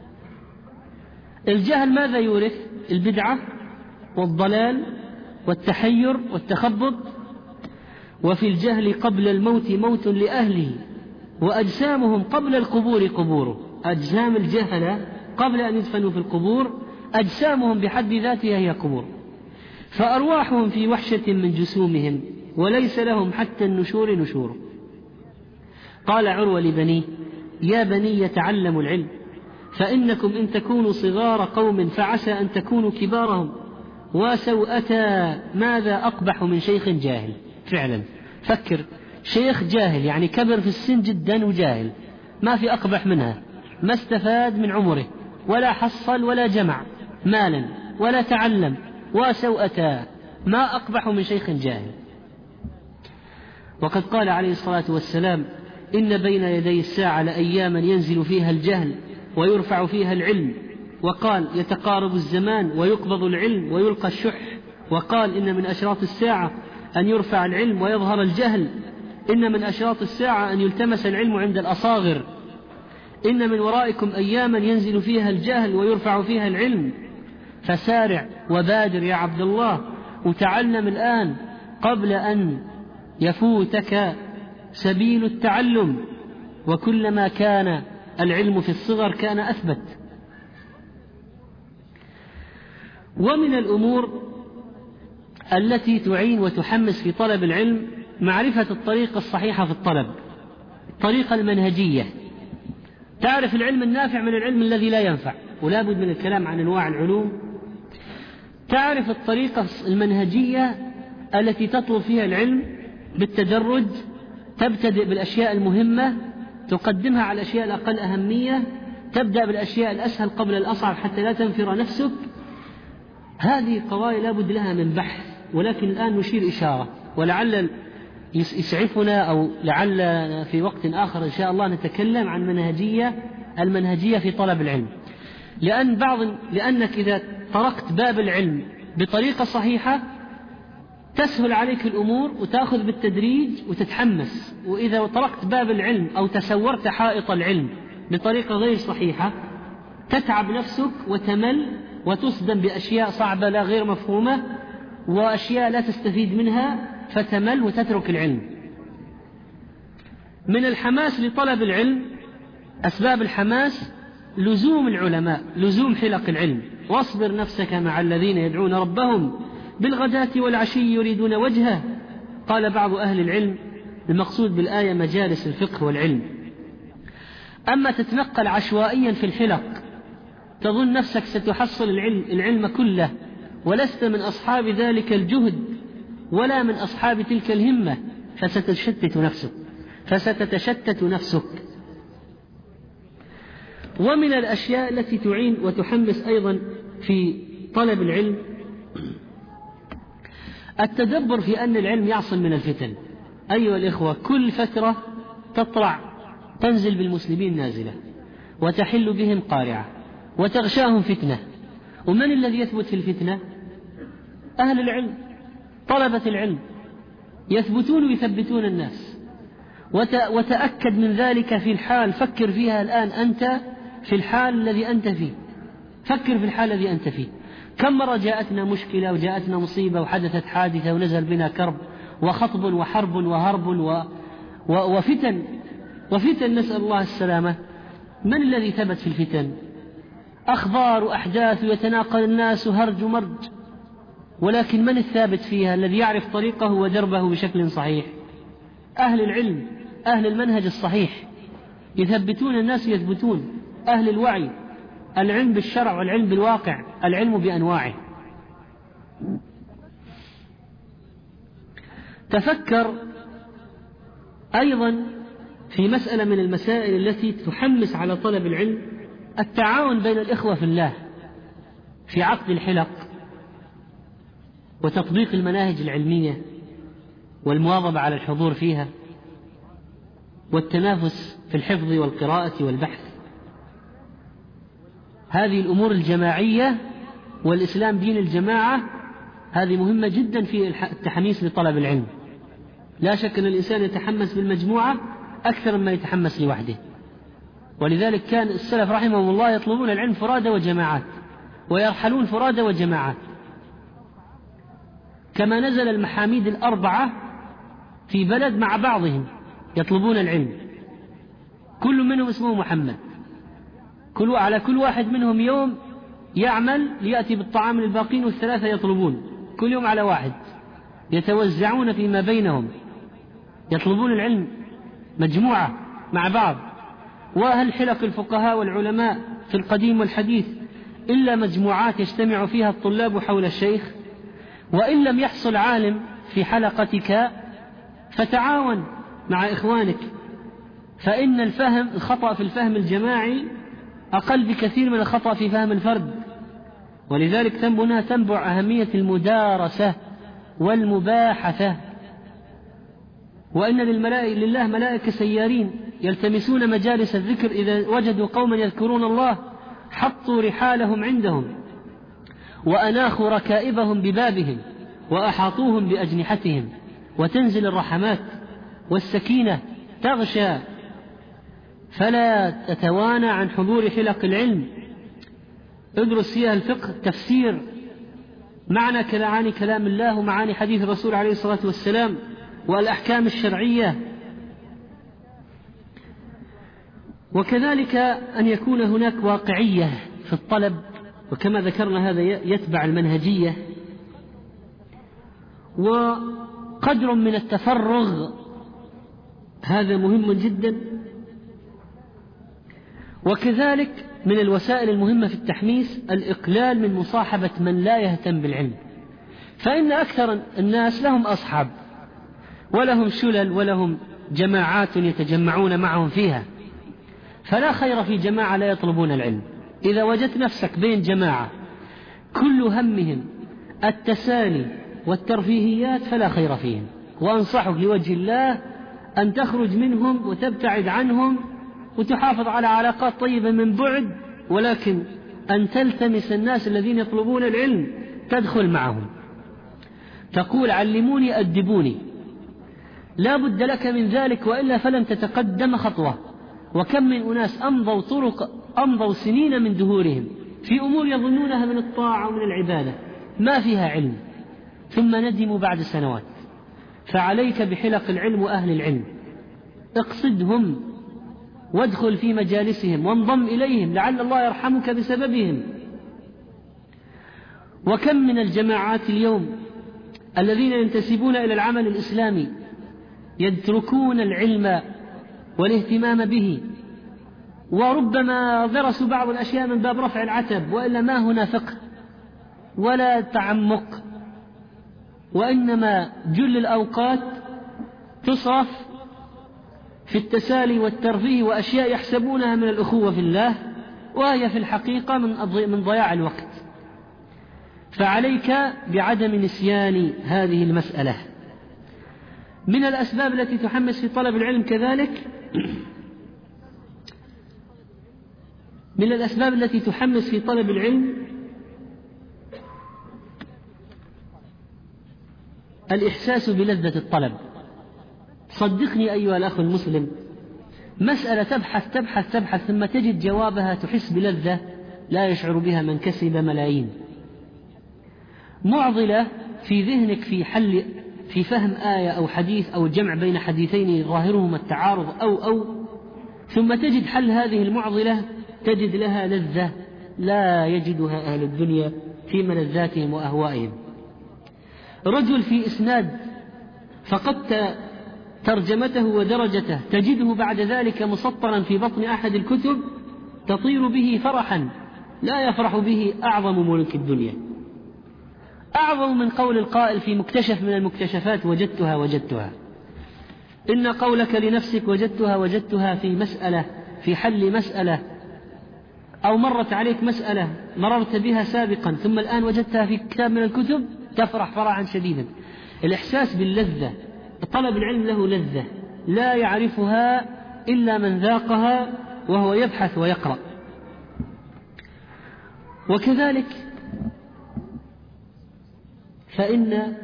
[SPEAKER 1] الجهل ماذا يورث؟ البدعة والضلال والتحير والتخبط. وفي الجهل قبل الموت موت لأهله، وأجسامهم قبل القبور قبور. أجسام الجهلة قبل أن يدفنوا في القبور أجسامهم بحد ذاتها هي قبور، فأرواحهم في وحشة من جسومهم، وليس لهم حتى النشور نشور. قال عروة لبنيه: يا بني تعلموا العلم، فإنكم إن تكونوا صغار قوم فعسى أن تكونوا كبارهم، وسوءتا ماذا أقبح من شيخ جاهل. فعلا فكر، شيخ جاهل يعني كبر في السن جدا وجاهل، ما في أقبح منها، ما استفاد من عمره ولا حصل ولا جمع مالا ولا تعلم، وسوءتا ما أقبح من شيخ جاهل. وقد قال عليه الصلاة والسلام: إن بين يدي الساعة لأياما ينزل فيها الجهل ويرفع فيها العلم. وقال: يتقارب الزمان ويقبض العلم ويلقى الشح. وقال: إن من أشراط الساعة أن يرفع العلم ويظهر الجهل. إن من أشراط الساعة أن يلتمس العلم عند الأصاغر. إن من ورائكم أياما ينزل فيها الجهل ويرفع فيها العلم. فسارع وبادر يا عبد الله، وتعلم الآن قبل أن يفوتك سبيل التعلم. وكلما كان العلم في الصغر كان أثبت. ومن الأمور التي تعين وتحمس في طلب العلم معرفة الطريقة الصحيحة في الطلب، الطريقة المنهجية. تعرف العلم النافع من العلم الذي لا ينفع، ولا بد من الكلام عن أنواع العلوم. تعرف الطريقة المنهجية التي تطلب فيها العلم بالتدرج، تبتدئ بالأشياء المهمة، تقدمها على الأشياء الأقل أهمية، تبدأ بالأشياء الأسهل قبل الأصعب حتى لا تنفر نفسك. هذه قضايا لا بد لها من بحث، ولكن الآن نشير إشارة، ولعل يسعفنا أو لعل في وقت آخر إن شاء الله نتكلم عن المنهجية في طلب العلم. لأنك إذا طرقت باب العلم بطريقة صحيحة تسهل عليك الأمور وتأخذ بالتدريج وتتحمس، وإذا طرقت باب العلم أو تسورت حائط العلم بطريقة غير صحيحة تتعب نفسك وتمل وتصدم بأشياء صعبة لا غير مفهومة، وأشياء لا تستفيد منها فتمل وتترك العلم. من الحماس لطلب العلم، أسباب الحماس لزوم العلماء، لزوم حلق العلم. واصبر نفسك مع الذين يدعون ربهم بالغداة والعشي يريدون وجهه. قال بعض أهل العلم المقصود بالآية مجالس الفقه والعلم. أما تتنقل عشوائيا في الحلق تظن نفسك ستحصل العلم كله، ولست من أصحاب ذلك الجهد ولا من أصحاب تلك الهمة، فستتشتت نفسك. ومن الأشياء التي تعين وتحمس أيضا في طلب العلم التدبر في أن العلم يعصم من الفتن. أيها الإخوة، كل فترة تنزل بالمسلمين نازلة وتحل بهم قارعة وتغشاهم فتنة. ومن الذي يثبت في الفتنة؟ أهل العلم، طلبة العلم، يثبتون ويثبتون الناس. وتأكد من ذلك في الحال، فكر فيها الآن أنت في الحال الذي أنت فيه، فكر في الحال الذي أنت فيه. كم مرة جاءتنا مشكلة وجاءتنا مصيبة وحدثت حادثة ونزل بنا كرب وخطب وحرب وهرب وفتن نسأل الله السلامة. من الذي ثبت في الفتن؟ أخبار وأحداث ويتناقل الناس هرج ومرج، ولكن من الثابت فيها الذي يعرف طريقه ودربه بشكل صحيح؟ أهل العلم، أهل المنهج الصحيح، يثبتون الناس يثبتون. أهل الوعي، العلم بالشرع والعلم بالواقع، العلم بأنواعه. تفكر أيضا في مسألة من المسائل التي تحمس على طلب العلم، التعاون بين الإخوة في الله في عقد الحلق وتطبيق المناهج العلمية والمواظبة على الحضور فيها والتنافس في الحفظ والقراءة والبحث. هذه الأمور الجماعية، والإسلام دين الجماعة، هذه مهمة جدا في التحميس لطلب العلم. لا شك أن الإنسان يتحمس بالمجموعة أكثر مما يتحمس لوحده، ولذلك كان السلف رحمهم الله يطلبون العلم فرادى وجماعات، ويرحلون فرادى وجماعات. كما نزل المحاميد الأربعة في بلد مع بعضهم يطلبون العلم، كل منهم اسمه محمد، على كل واحد منهم يوم يعمل ليأتي بالطعام للباقين، والثلاثة يطلبون كل يوم على واحد، يتوزعون فيما بينهم، يطلبون العلم مجموعة مع بعض. وهل حلق الفقهاء والعلماء في القديم والحديث إلا مجموعات يجتمع فيها الطلاب حول الشيخ؟ وإن لم يحصل عالم في حلقتك فتعاون مع إخوانك، فإن الخطأ في الفهم الجماعي أقل بكثير من الخطأ في فهم الفرد. ولذلك تنبع أهمية المدارسة والمباحثة. وإن لله ملائكة سيارين يلتمسون مجالس الذكر، إذا وجدوا قوما يذكرون الله حطوا رحالهم عندهم وأناخوا ركائبهم ببابهم وأحاطوهم بأجنحتهم، وتنزل الرحمات والسكينة تغشى. فلا تتوانى عن حضور حلق العلم، ادرس فيها الفقه، تفسير معاني كلام الله ومعاني حديث الرسول عليه الصلاة والسلام والأحكام الشرعية. وكذلك أن يكون هناك واقعية في الطلب، وكما ذكرنا هذا يتبع المنهجية. وقدر من التفرغ، هذا مهم جدا. وكذلك من الوسائل المهمة في التحميس الإقلال من مصاحبة من لا يهتم بالعلم، فإن أكثر الناس لهم أصحاب ولهم شلل ولهم جماعات يتجمعون معهم فيها، فلا خير في جماعة لا يطلبون العلم. إذا وجدت نفسك بين جماعة كل همهم التسالي والترفيهيات فلا خير فيهم، وأنصحك لوجه الله أن تخرج منهم وتبتعد عنهم وتحافظ على علاقات طيبة من بعد، ولكن أن تلتمس الناس الذين يطلبون العلم تدخل معهم. تقول علموني أدبوني، لا بد لك من ذلك وإلا فلن تتقدم خطوة. وكم من أناس أمضوا سنين من دهورهم في أمور يظنونها من الطاعة ومن العبادة ما فيها علم، ثم ندموا بعد سنوات. فعليك بحلق العلم وأهل العلم، اقصدهم وادخل في مجالسهم وانضم إليهم لعل الله يرحمك بسببهم. وكم من الجماعات اليوم الذين ينتسبون إلى العمل الإسلامي يتركون العلم والاهتمام به، وربما درسوا بعض الأشياء من باب رفع العتب، وإلا ما هنا فقه ولا تعمق، وإنما جل الأوقات تصرف في التسالي والترفيه وأشياء يحسبونها من الأخوة في الله، وهي في الحقيقة من ضياع الوقت. فعليك بعدم نسيان هذه المسألة. من الأسباب التي تحمس في طلب العلم كذلك، من الأسباب التي تحمس في طلب العلم الإحساس بلذة الطلب. صدقني أيها الأخ المسلم، مسألة تبحث ثم تجد جوابها تحس بلذة لا يشعر بها من كسب ملايين. معضلة في ذهنك في فهم آية أو حديث أو جمع بين حديثين ظاهرهما التعارض أو ثم تجد حل هذه المعضلة، تجد لها لذة لا يجدها أهل الدنيا في ملذاتهم وأهوائهم. رجل في إسناد فقدت ترجمته ودرجته، تجده بعد ذلك مسطرا في بطن أحد الكتب تطير به فرحا لا يفرح به أعظم ملوك الدنيا، أعظم من قول القائل في مكتشف من المكتشفات وجدتها. إن قولك لنفسك وجدتها في مسألة، في حل مسألة، أو مرت عليك مسألة مررت بها سابقا ثم الآن وجدتها في كتاب من الكتب تفرح فرحا شديدا. الإحساس باللذة، طلب العلم له لذة لا يعرفها إلا من ذاقها وهو يبحث ويقرأ. وكذلك فإن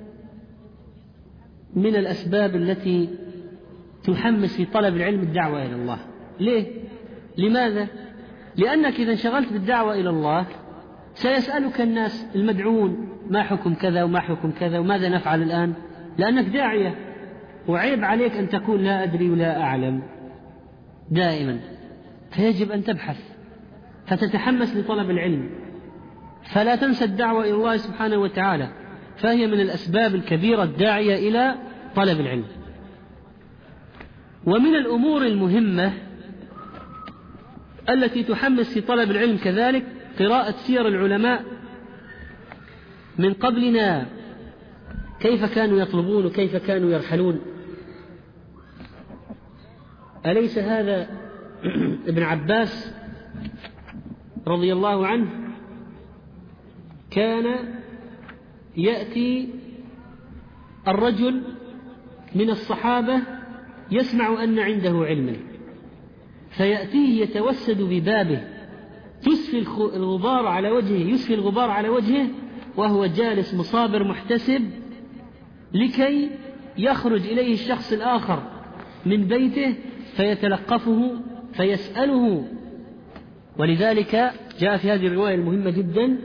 [SPEAKER 1] من الأسباب التي تحمس في طلب العلم الدعوة إلى الله. ليه؟ لماذا؟ لأنك إذا انشغلت بالدعوة إلى الله سيسألك الناس المدعون ما حكم كذا وما حكم كذا وماذا نفعل الآن، لأنك داعية، وعيب عليك أن تقول لا أدري ولا أعلم دائما، فيجب أن تبحث فتتحمس لطلب العلم، فلا تنسى الدعوة إلى الله سبحانه وتعالى، فهي من الأسباب الكبيرة الداعية إلى طلب العلم. ومن الأمور المهمة التي تحمس في طلب العلم كذلك قراءة سير العلماء من قبلنا، كيف كانوا يطلبون وكيف كانوا يرحلون. أليس هذا ابن عباس رضي الله عنه كان يأتي الرجل من الصحابة يسمع أن عنده علما فيأتيه يتوسد ببابه يسفي الغبار على وجهه وهو جالس مصابر محتسب، لكي يخرج إليه الشخص الآخر من بيته فيتلقفه فيسأله. ولذلك جاء في هذه الرواية المهمة جدا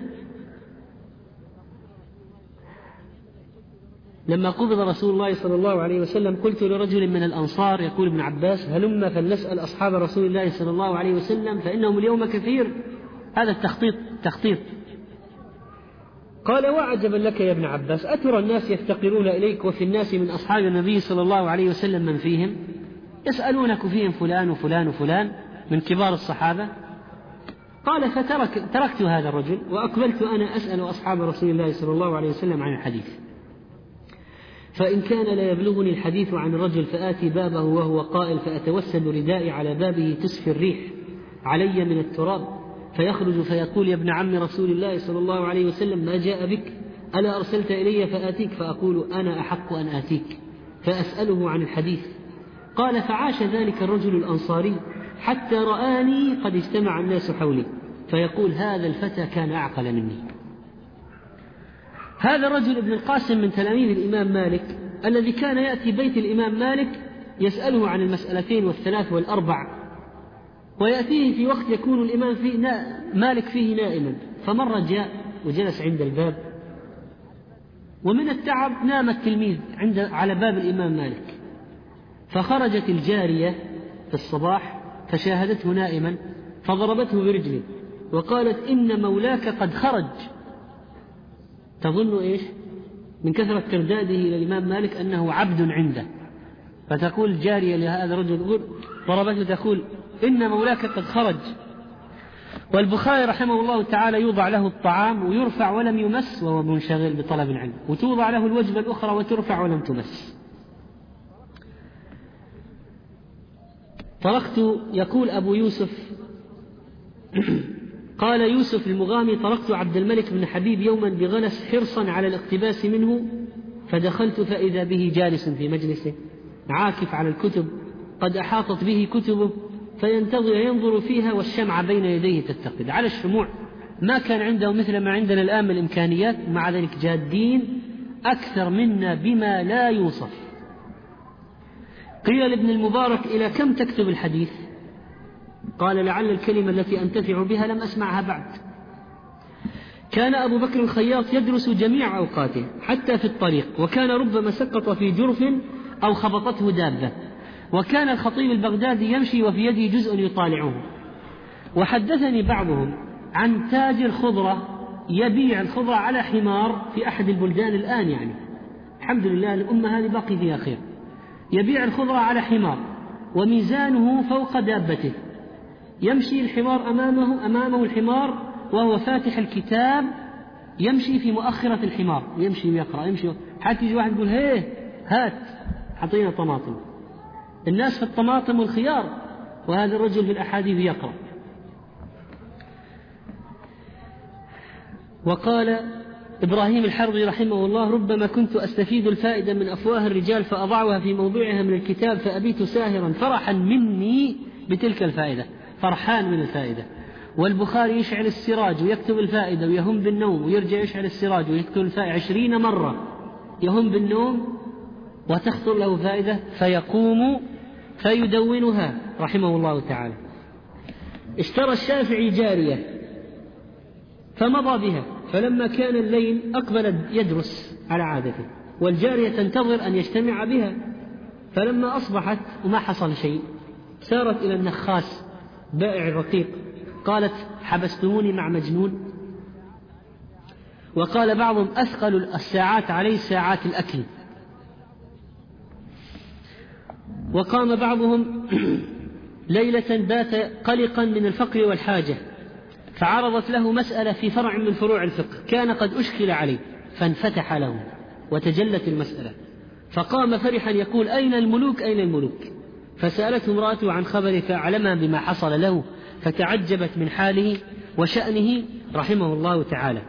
[SPEAKER 1] لما قبض رسول الله صلى الله عليه وسلم قلت لرجل من الأنصار يقول ابن عباس هلما فلنسأل أصحاب رسول الله صلى الله عليه وسلم فإنهم اليوم كثير. هذا التخطيط قال: وعجبا لك يا ابن عباس، أترى الناس يفتقرون إليك وفي الناس من أصحاب النبي صلى الله عليه وسلم من فيهم يسألونك فيهم فلان وفلان وفلان من كبار الصحابة. قال: فتركت هذا الرجل وأقبلت أنا أسأل أصحاب رسول الله صلى الله عليه وسلم عن الحديث، فإن كان لا يبلغني الحديث عن الرجل فآتي بابه وهو قائل، فأتوسد ردائي على بابه تسفي الريح علي من التراب، فيخرج فيقول: يا ابن عم رسول الله صلى الله عليه وسلم، ما جاء بك؟ ألا أرسلت إلي فآتيك؟ فأقول: أنا أحق أن آتيك، فأسأله عن الحديث. قال: فعاش ذلك الرجل الأنصاري حتى رآني قد اجتمع الناس حولي، فيقول: هذا الفتى كان أعقل مني. هذا الرجل ابن القاسم من تلاميذ الإمام مالك، الذي كان يأتي بيت الإمام مالك يسأله عن المسألتين والثلاث والأربع، ويأتيه في وقت يكون الإمام فيه مالك فيه نائما. فمرة جاء وجلس عند الباب، ومن التعب نام التلميذ على باب الإمام مالك، فخرجت الجارية في الصباح فشاهدته نائما فضربته برجله وقالت: إن مولاك قد خرج. تظن إيش؟ من كثرة ترداده إلى الإمام مالك أنه عبد عنده، فتقول الجارية لهذا الرجل ضربته تقول: إن مولاك قد خرج. والبخاري رحمه الله تعالى يوضع له الطعام ويرفع ولم يمس وهو منشغل بطلب العلم، وتوضع له الوجبة الأخرى وترفع ولم تمس. يقول أبو يوسف قال يوسف المغامي: طرقت عبد الملك بن حبيب يوما بغلس حرصا على الاقتباس منه، فدخلت فإذا به جالس في مجلسه عاكف على الكتب، قد أحاطت به كتبه، ينظر فيها والشمعة بين يديه تتقد على الشموع. ما كان عنده مثل ما عندنا الآن من الإمكانيات، مع ذلك جادين أكثر منا بما لا يوصف. قيل لابن المبارك: إلى كم تكتب الحديث؟ قال: لعل الكلمة التي أنتفع بها لم أسمعها بعد. كان أبو بكر الخياط يدرس جميع أوقاته حتى في الطريق، وكان ربما سقط في جرف أو خبطته دابة. وكان الخطيب البغدادي يمشي وفي يده جزء يطالعه. وحدثني بعضهم عن تاجر خضرة يبيع الخضرة على حمار في أحد البلدان الآن، يعني الحمد لله الأمة هذه باقي فيها خير، يبيع الخضرة على حمار وميزانه فوق دابته، يمشي الحمار أمامه الحمار وهو فاتح الكتاب، يمشي في مؤخرة الحمار يمشي ويقرأ يمشي، حتى يجي واحد يقول: هيه هات حطينا طماطم. الناس في الطماطم والخيار، وهذا الرجل في الأحاديث يقرأ. وقال إبراهيم الحربي رحمه الله: ربما كنت أستفيد الفائدة من أفواه الرجال فأضعها في موضوعها من الكتاب، فأبيت ساهرا فرحا مني بتلك الفائدة، فرحان من الفائدة. والبخاري يشعل السراج ويكتب الفائدة ويهم بالنوم، ويرجع يشعل السراج ويكتب الفائدة 20 مرة، يهم بالنوم وتخطر له فائدة فيقوم فيدونها رحمه الله تعالى. اشترى الشافعي جارية فمضى بها، فلما كان الليل أقبل يدرس على عادته، والجارية تنتظر أن يجتمع بها. فلما أصبحت وما حصل شيء، سارت إلى النخاس بائع الرقيق، قالت: حبستموني مع مجنون؟ وقال بعضهم: أثقل الساعات عليه ساعات الأكل. وقام بعضهم ليلة بات قلقا من الفقر والحاجة، فعرضت له مسألة في فرع من فروع الفقه كان قد أشكل عليه، فانفتح له وتجلت المسألة، فقام فرحا يقول: أين الملوك أين الملوك؟ فسألته امرأته عن خبره فأعلمها بما حصل له، فتعجبت من حاله وشأنه رحمه الله تعالى.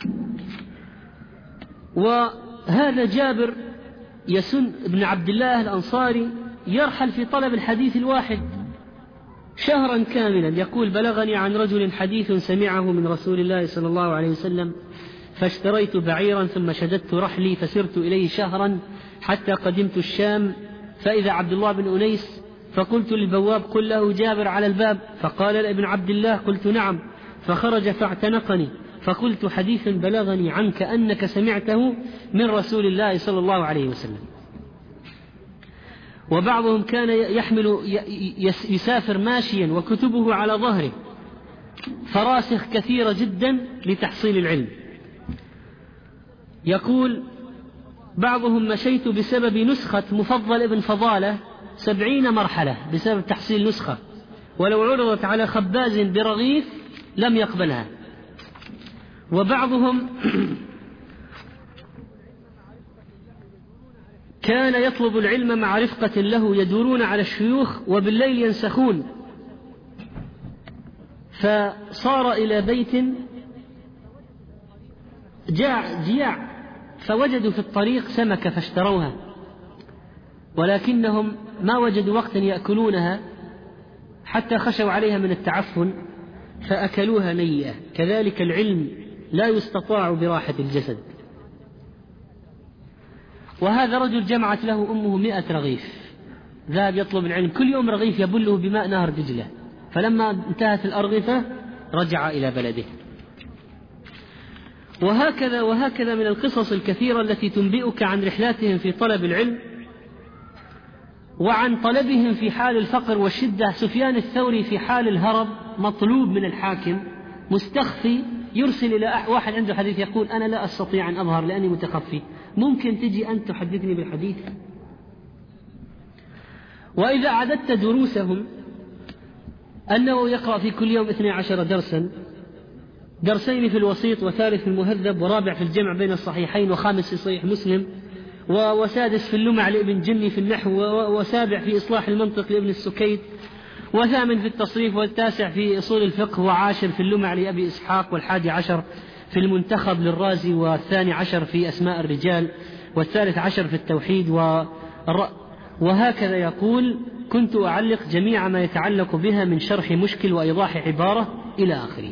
[SPEAKER 1] وهذا جابر يسن ابن عبد الله الأنصاري يرحل في طلب الحديث الواحد شهرا كاملا، يقول: بلغني عن رجل حديث سمعه من رسول الله صلى الله عليه وسلم، فاشتريت بعيرا ثم شددت رحلي فسرت إليه شهرا حتى قدمت الشام، فإذا عبد الله بن أنيس، فقلت للبواب: قل له جابر على الباب، فقال لابن عبد الله: قلت نعم، فخرج فاعتنقني، فقلت: حديث بلغني عنك أنك سمعته من رسول الله صلى الله عليه وسلم. وبعضهم كان يسافر ماشيا وكتبه على ظهره، فراسخ كثيرة جدا لتحصيل العلم. يقول بعضهم مشيت بسبب نسخة مفضل ابن فضالة 70 مرحلة بسبب تحصيل نسخة، ولو عرضت على خباز برغيف لم يقبلها. وبعضهم كان يطلب العلم مع رفقة له يدورون على الشيوخ وبالليل ينسخون، فصار إلى بيت جياع فوجدوا في الطريق سمكة فاشتروها، ولكنهم ما وجدوا وقتا يأكلونها حتى خشوا عليها من التعفن فأكلوها نيئة. كذلك العلم لا يستطاع براحة الجسد. وهذا رجل جمعت له أمه 100 رغيف، ذهب يطلب العلم كل يوم رغيف يبله بماء نهر دجلة، فلما انتهت الأرغفة رجع إلى بلده. وهكذا من القصص الكثيرة التي تنبئك عن رحلاتهم في طلب العلم وعن طلبهم في حال الفقر والشدة. سفيان الثوري في حال الهرب مطلوب من الحاكم مستخفي، يرسل إلى واحد عنده حديث يقول أنا لا أستطيع أن أظهر لأني متخفي، ممكن تجي أنت تحدثني بالحديث؟ وإذا عددت دروسهم أنه يقرأ في كل يوم 12 درسا، درسين في الوسيط وثالث في المهذب ورابع في الجمع بين الصحيحين وخامس في صحيح مسلم وسادس في اللمع لابن جني في النحو وسابع في إصلاح المنطق لابن السكيت وثامن في التصريف والتاسع في أصول الفقه وعاشر في اللمع لأبي إسحاق والحادي عشر في المنتخب للرازي والثاني عشر في أسماء الرجال والثالث عشر في التوحيد وهكذا يقول كنت أعلق جميع ما يتعلق بها من شرح مشكل وإيضاح عبارة إلى آخره.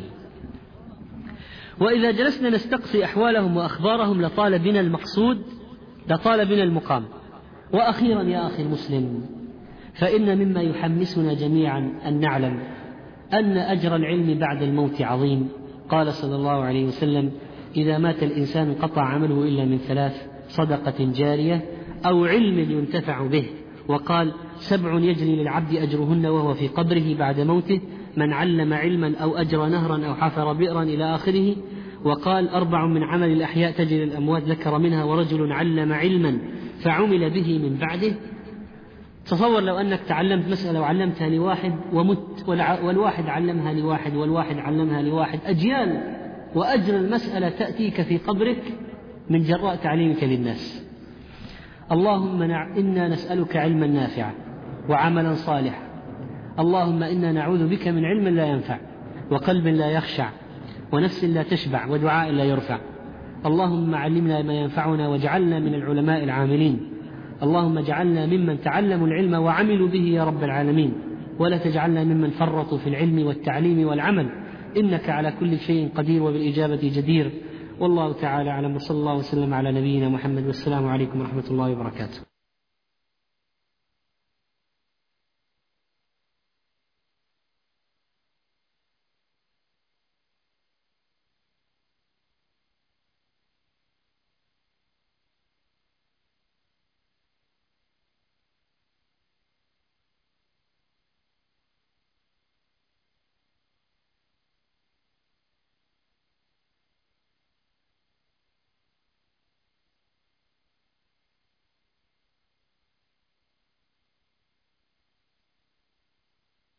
[SPEAKER 1] وإذا جلسنا نستقصي أحوالهم وأخبارهم لطال بنا المقصود، لطال بنا المقام. وأخيرا يا أخي المسلم، فإن مما يحمسنا جميعا أن نعلم أن أجر العلم بعد الموت عظيم. قال صلى الله عليه وسلم إذا مات الإنسان انقطع عمله إلا من 3: صدقة جارية أو علم ينتفع به. وقال 7 يجري للعبد أجرهن وهو في قبره بعد موته: من علم علما أو أجرى نهرا أو حفر بئرا إلى آخره. وقال 4 من عمل الأحياء تجري الأموات، ذكر منها ورجل علم علما فعمل به من بعده. تصور لو أنك تعلمت مسألة وعلمتها لواحد ومت، والواحد علمها لواحد والواحد علمها لواحد، أجيال، وأجر المسألة تأتيك في قبرك من جراء تعليمك للناس. اللهم إنا نسألك علما نافعا وعملا صالحا. اللهم إنا نعوذ بك من علم لا ينفع وقلب لا يخشع ونفس لا تشبع ودعاء لا يرفع. اللهم علمنا ما ينفعنا واجعلنا من العلماء العاملين. اللهم اجعلنا ممن تعلموا العلم وعملوا به يا رب العالمين، ولا تجعلنا ممن فرطوا في العلم والتعليم والعمل، إنك على كل شيء قدير وبالإجابة جدير. والله تعالى أعلم، وصلى الله وسلم على نبينا محمد، والسلام عليكم ورحمة الله وبركاته.